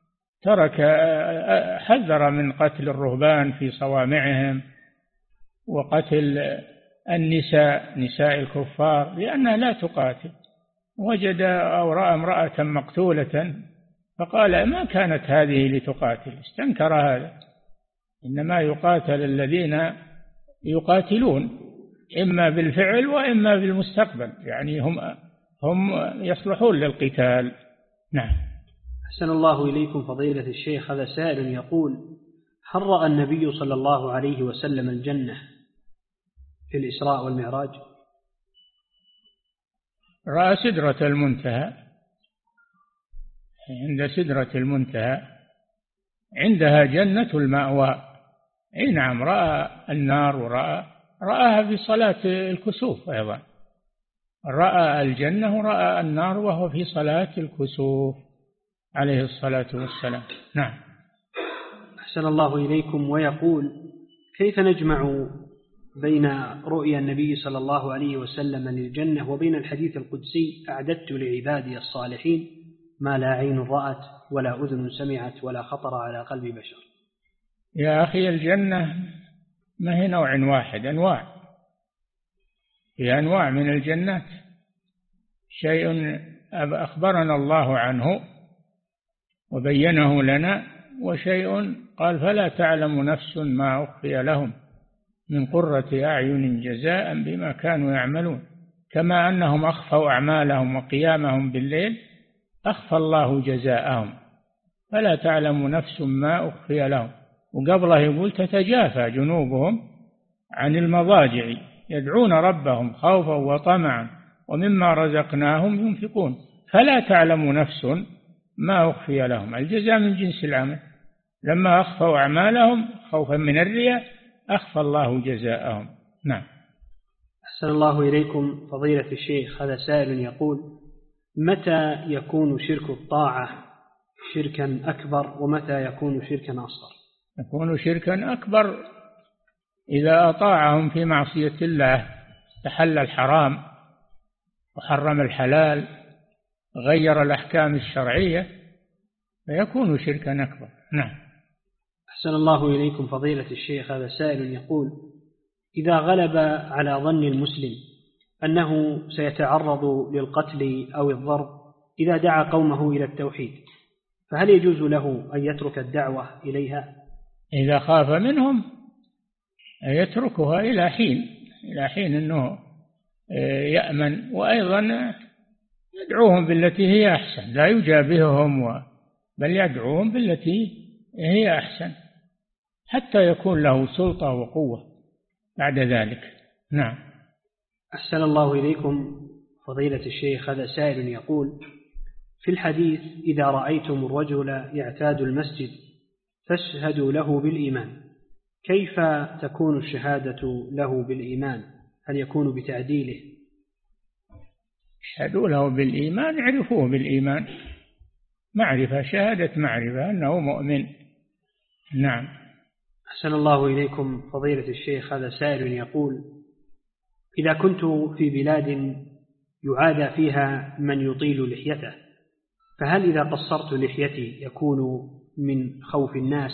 حذر من قتل الرهبان في صوامعهم وقتل النساء، نساء الكفار، لأنها لا تقاتل. وجد أو رأى امرأة مقتولة فقال ما كانت هذه لتقاتل، استنكر هذا. إنما يقاتل الذين يقاتلون إما بالفعل وإما بالمستقبل، يعني هم يصلحون للقتال. نعم. أحسن الله إليكم فضيلة الشيخ. هذا سائل يقول: هل رأى النبي صلى الله عليه وسلم الجنة في الإسراء والمعراج؟ رأى سدرة المنتهى، عند سدرة المنتهى عندها جنة المأوى. أي نعم، رأى النار ورآها في صلاة الكسوف أيضا، رأى الجنة ورأى النار وهو في صلاة الكسوف عليه الصلاة والسلام. نعم. أحسن الله إليكم. ويقول: كيف نجمع بين رؤيا النبي صلى الله عليه وسلم للجنة وبين الحديث القدسي: أعددت لعبادي الصالحين ما لا عين رأت ولا أذن سمعت ولا خطر على قلب بشر؟ يا أخي، الجنة ما هي نوع واحد، أنواع، هي أنواع من الجنات. شيء أخبرنا الله عنه وبينه لنا، وشيء قال فلا تعلم نفس ما أخفي لهم من قرة أعين جزاء بما كانوا يعملون. كما أنهم أخفوا أعمالهم وقيامهم بالليل، أخفى الله جزاءهم، فلا تعلم نفس ما أخفي لهم. وقبله يقول: تتجافى جنوبهم عن المضاجع يدعون ربهم خوفا وطمعا ومما رزقناهم ينفقون. فلا تعلم نفس ما أخفي لهم، الجزاء من جنس العمل. لما أخفوا أعمالهم خوفا من الرياء أخفى الله جزاءهم. نعم. أحسن الله إليكم فضيلة الشيخ. هذا سائل يقول: متى يكون شرك الطاعة شركا أكبر ومتى يكون شركا أصغر؟ يكون شركا أكبر إذا أطاعهم في معصية الله، تحلل الحرام وحرم الحلال، غير الأحكام الشرعية، فيكون شركا أكبر. نعم. أحسن الله إليكم فضيلة الشيخ. هذا سائل يقول: إذا غلب على ظن المسلم أنه سيتعرض للقتل أو الضرب إذا دعا قومه إلى التوحيد، فهل يجوز له أن يترك الدعوة إليها؟ إذا خاف منهم يتركها إلى حين أنه يأمن، وأيضا يدعوهم بالتي هي أحسن، لا يجابههم بل يدعوهم بالتي هي أحسن حتى يكون له سلطة وقوة بعد ذلك. نعم. أحسن الله إليكم فضيلة الشيخ. هذا سائل يقول: في الحديث: إذا رأيتم الرجل يعتاد المسجد فاشهدوا له بالإيمان، كيف تكون الشهادة له بالإيمان؟ هل يكون بتعديله؟ اشهدوا له بالإيمان، عرفوه بالإيمان، معرفة، شهادة معرفة أنه مؤمن. نعم. أحسن الله إليكم فضيلة الشيخ. هذا سائل يقول: إذا كنت في بلاد يعادى فيها من يطيل لحيته، فهل إذا قصرت لحيتي يكون من خوف الناس؟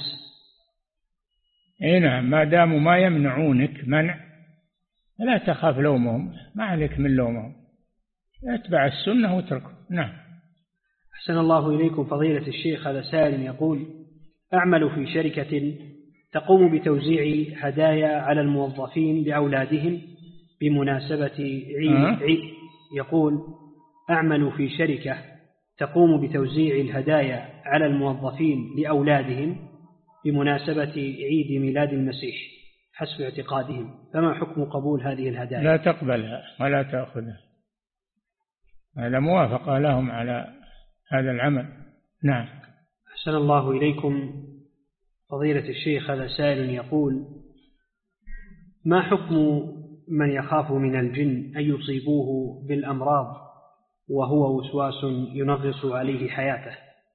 اي نعم، ما داموا ما يمنعونك منع لا تخاف لومهم، ما عليك من لومهم، اتبع السنة واتركه. نعم. أحسن الله إليكم فضيلة الشيخ. هذا سائل يقول: أعمل في شركة تقوم بتوزيع هدايا على الموظفين لأولادهم بمناسبة عيد. يقول: أعمل في شركة تقوم بتوزيع الهدايا على الموظفين لأولادهم بمناسبة عيد ميلاد المسيح حسب اعتقادهم، فما حكم قبول هذه الهدايا؟ لا تقبلها ولا تأخذها، هذا موافقة لهم على هذا العمل. نعم. أحسن الله إليكم فضيلة الشيخ. هذا سائل يقول: ما حكم من يخاف من الجن أن يصيبوه بالأمراض وهو وسواس ينغص عليه حياته؟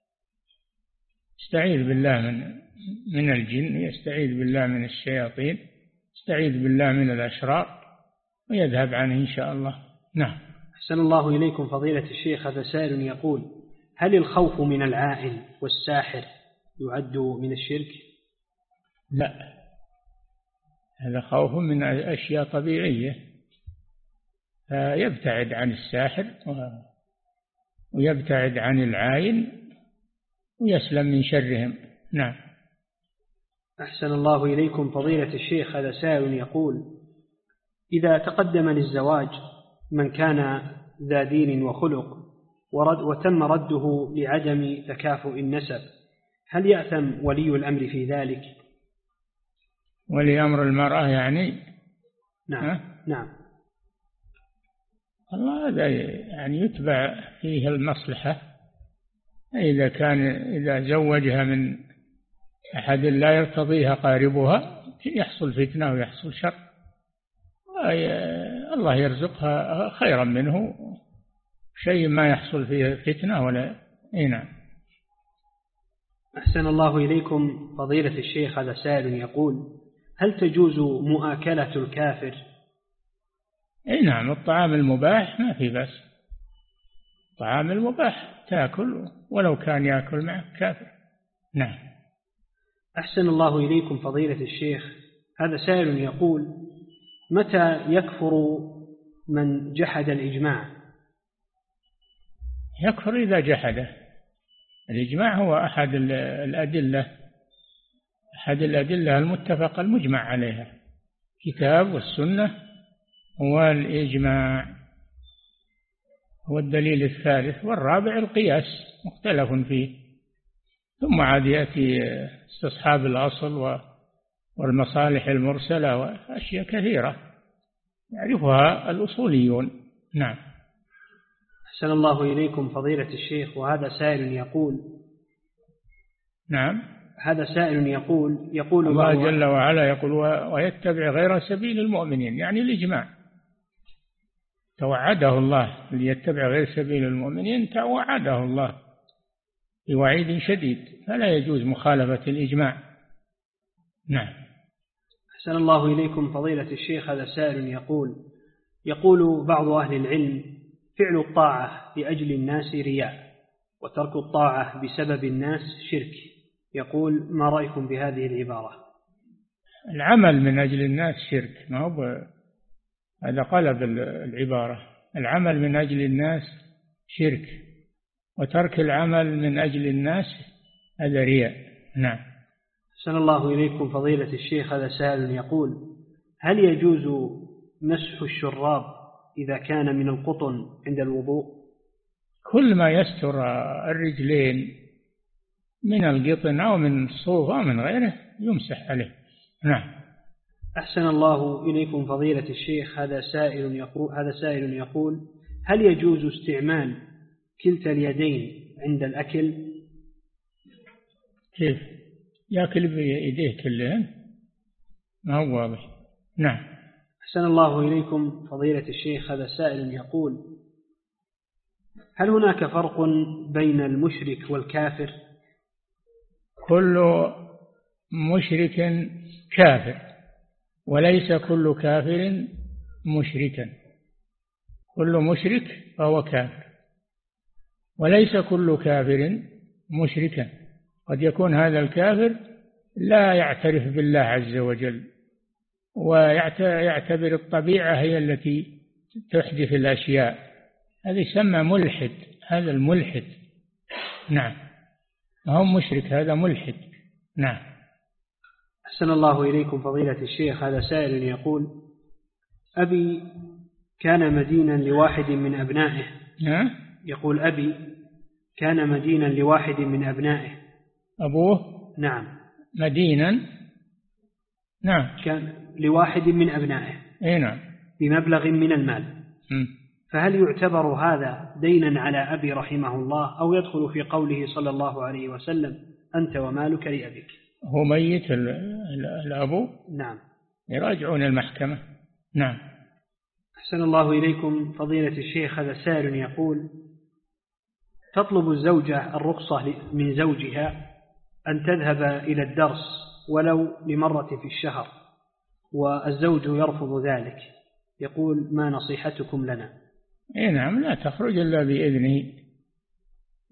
يستعيذ بالله من الجن، يستعيذ بالله من الشياطين، يستعيذ بالله من الأشرار ويذهب عنه إن شاء الله. نعم. أحسن الله إليكم فضيلة الشيخ. هذا سائل يقول: هل الخوف من العائن والساحر يعد من الشرك؟ لا، هذا خوف من أشياء طبيعية، فيبتعد عن الساحر ويبتعد عن العائن ويسلم من شرهم. نعم. أحسن الله إليكم فضيلة الشيخ، هذا سائل يقول: إذا تقدم للزواج من كان ذا دين وخلق وتم رده لعدم تكافؤ النسب، هل يأثم ولي الأمر في ذلك؟ ولي أمر المرأة يعني؟ نعم. نعم. الله، هذا يعني يتبع فيه المصلحة. إذا زوجها من أحد لا يرتضيها قاربها يحصل فتنة ويحصل شر، الله يرزقها خيرا منه، شيء ما يحصل فيه فتنة ولا. نعم. أحسن الله إليكم فضيلة الشيخ، هذا سائل يقول: هل تجوز مؤاكلة الكافر؟ نعم، الطعام المباح ما في بأس، الطعام المباح تأكل ولو كان يأكل معك كافر. نعم. أحسن الله إليكم فضيلة الشيخ، هذا سائل يقول: متى يكفر من جحد الإجماع؟ يكفر إذا جحده. الإجماع هو أحد الأدلة المتفق المجمع عليها، كتاب والسنة والإجماع هو الدليل الثالث، والرابع القياس مختلف فيه، ثم عاد يأتي استصحاب الأصل والمصالح المرسلة وأشياء كثيرة يعرفها الأصوليون. نعم. أحسن الله إليكم فضيلة الشيخ، وهذا سائل يقول: نعم. هذا سائل يقول الله جل وعلا يقول: ويتبع غير سبيل المؤمنين، يعني الإجماع. توعده الله ليتبع غير سبيل المؤمنين، توعده الله بوعيد شديد، فلا يجوز مخالفة الإجماع. نعم. أحسن الله إليكم فضيلة الشيخ، هذا سائل يقول بعض أهل العلم: فعل الطاعة لأجل الناس رياء، وترك الطاعة بسبب الناس شرك. يقول: ما رأيكم بهذه العبارة؟ العمل من أجل الناس شرك، ما هو هذا قلب العبارة. العمل من أجل الناس شرك، وترك العمل من أجل الناس هذا رياء. نعم. أحسن الله إليكم فضيلة الشيخ، هذا سائل يقول: هل يجوز مسح الشراب إذا كان من القطن عند الوضوء؟ كل ما يستر الرجلين من القطن أو من الصوف أو من غيره يمسح عليه. نعم. أحسن الله إليكم فضيلة الشيخ، هذا سائل يقول: هل يجوز استعمال كلتا اليدين عند الأكل؟ كيف يأكل بيديه كلهن؟ ما هو واضح. نعم. أحسن الله إليكم فضيلة الشيخ، هذا سائل يقول: هل هناك فرق بين المشرك والكافر؟ كل مشرك كافر، وليس كل كافر مشركا. كل مشرك فهو كافر، وليس كل كافر مشركا. قد يكون هذا الكافر لا يعترف بالله عز وجل، ويعتبر الطبيعة هي التي تحدث الأشياء، هذا يسمى ملحد. هذا الملحد. نعم. هو مشرك، هذا ملحد. نعم. أحسن الله إليكم فضيلة الشيخ، هذا سائل يقول: أبي كان مدينا لواحد من أبنائه. يقول: أبي كان مدينا لواحد من أبنائه. أبوه؟ نعم. مدينا. نعم. كان لواحد من أبنائه. نعم. بمبلغ من المال. فهل يعتبر هذا دينا على أبي رحمه الله، أو يدخل في قوله صلى الله عليه وسلم: أنت ومالك لأبيك؟ هو ميت الأبو؟ نعم. يراجعون المحكمة. نعم. أحسن الله إليكم فضيلة الشيخ، هذا سائل يقول: تطلب الزوجة الرخصة من زوجها أن تذهب إلى الدرس ولو لمرة في الشهر، والزوج يرفض ذلك. يقول: ما نصيحتكم لنا؟ نعم، لا تخرج إلا بإذنه.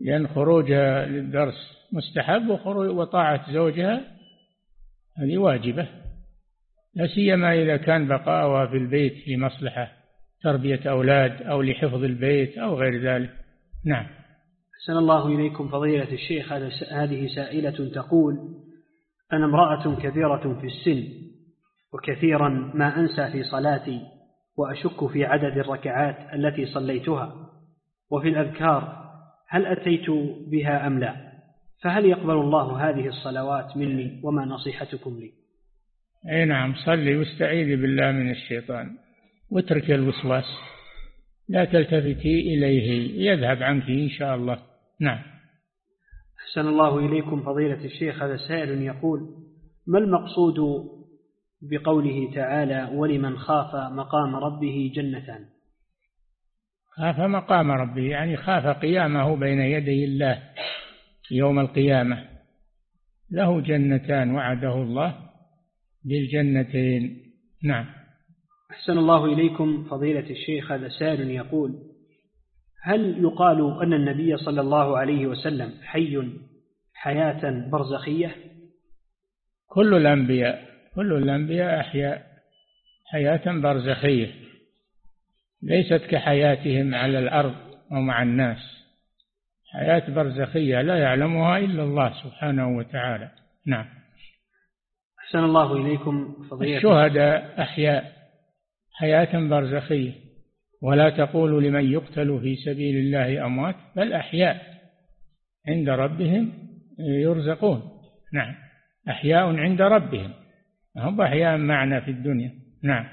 لأن خروجها للدرس مستحب، وطاعة زوجها هذه واجبة، لا سيما إذا كان بقاؤها في البيت لمصلحة تربية أولاد أو لحفظ البيت أو غير ذلك. نعم. أحسن الله إليكم فضيلة الشيخ، هذه سائلة تقول: أنا امرأة كبيرة في السن، وكثيرا ما أنسى في صلاتي، وأشك في عدد الركعات التي صليتها، وفي الأذكار هل أتيت بها أم لا؟ فهل يقبل الله هذه الصلوات مني، وما نصيحتكم لي؟ أي نعم، صلي واستعيذي بالله من الشيطان، واترك الوسواس، لا تلتفتي إليه، يذهب عنك إن شاء الله. نعم. أحسن الله إليكم فضيلة الشيخ، هذا سائل يقول: ما المقصود بقوله تعالى: ولمن خاف مقام ربه جنتان؟ خاف مقام ربه يعني خاف قيامه بين يدي الله يوم القيامة، له جنتان وعده الله بالجنتين. نعم. أحسن الله إليكم فضيلة الشيخ، هذا سائل يقول: هل يقال أن النبي صلى الله عليه وسلم حي حياة برزخية؟ كل الأنبياء أحياء حياة برزخية، ليست كحياتهم على الأرض أو مع الناس، حياة برزخية لا يعلمها إلا الله سبحانه وتعالى. نعم. أحسن الله إليكم فضيلة الشهداء أحياء حياة برزخية، ولا تقولوا لمن يقتل في سبيل الله أموات بل أحياء عند ربهم يرزقون. نعم، أحياء عند ربهم، هم أحياء معنا في الدنيا. نعم.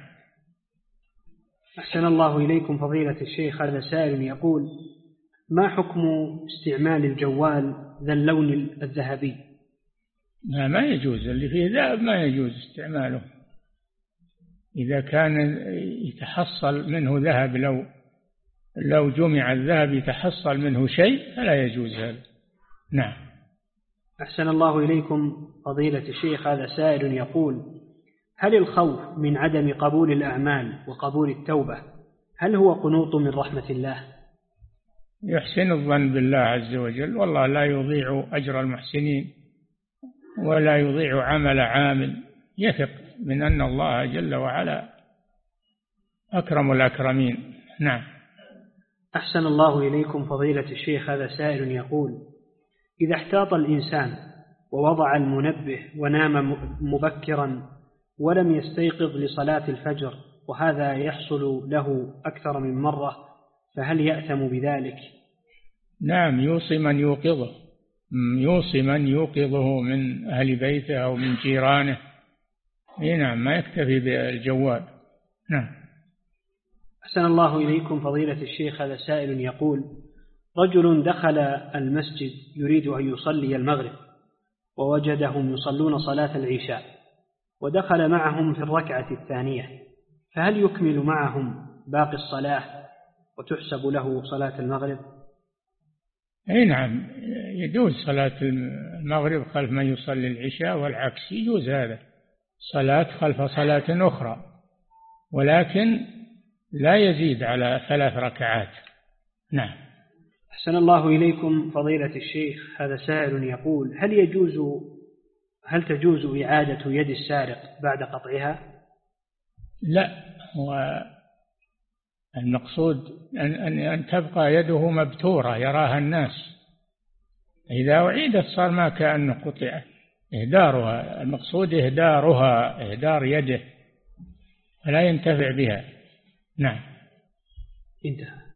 أحسن الله إليكم فضيلة الشيخ، هذا سائل يقول: ما حكم استعمال الجوال ذا اللون الذهبي؟ ما يجوز، اللي فيه ذهب ما يجوز استعماله، إذا كان يتحصل منه ذهب، لو جمع الذهب يتحصل منه شيء فلا يجوز هذا. نعم. أحسن الله إليكم فضيلة الشيخ، هذا سائل يقول: هل الخوف من عدم قبول الأعمال وقبول التوبة هل هو قنوط من رحمة الله؟ يحسن الظن بالله عز وجل، والله لا يضيع أجر المحسنين ولا يضيع عمل عامل، يثق من أن الله جل وعلا أكرم الأكرمين. نعم. أحسن الله إليكم فضيلة الشيخ، هذا سائل يقول: إذا احتاط الإنسان ووضع المنبه ونام مبكرا ولم يستيقظ لصلاة الفجر، وهذا يحصل له أكثر من مرة، فهل يأثم بذلك؟ نعم، يوصي من يوقظه من أهل بيته أو من جيرانه. نعم، ما يكتفي بالجوال. نعم. أحسن الله إليكم فضيلة الشيخ، هذا سائل يقول: رجل دخل المسجد يريد أن يصلي المغرب، ووجدهم يصلون صلاة العشاء، ودخل معهم في الركعة الثانية، فهل يكمل معهم باقي الصلاة وتحسب له صلاة المغرب؟ أي نعم، يجوز صلاة المغرب خلف من يصلي العشاء، والعكس يجوز هذا، صلاة خلف صلاة أخرى، ولكن لا يزيد على 3 ركعات. نعم. أحسن الله إليكم فضيلة الشيخ، هذا سائل يقول: هل تجوز إعادة يد السارق بعد قطعها؟ لا، المقصود أن تبقى يده مبتورة يراها الناس، إذا أعيدت صار ما كأنه قطع، إهدارها، المقصود إهدارها، إهدار يده فلا ينتفع بها. نعم. انتهى.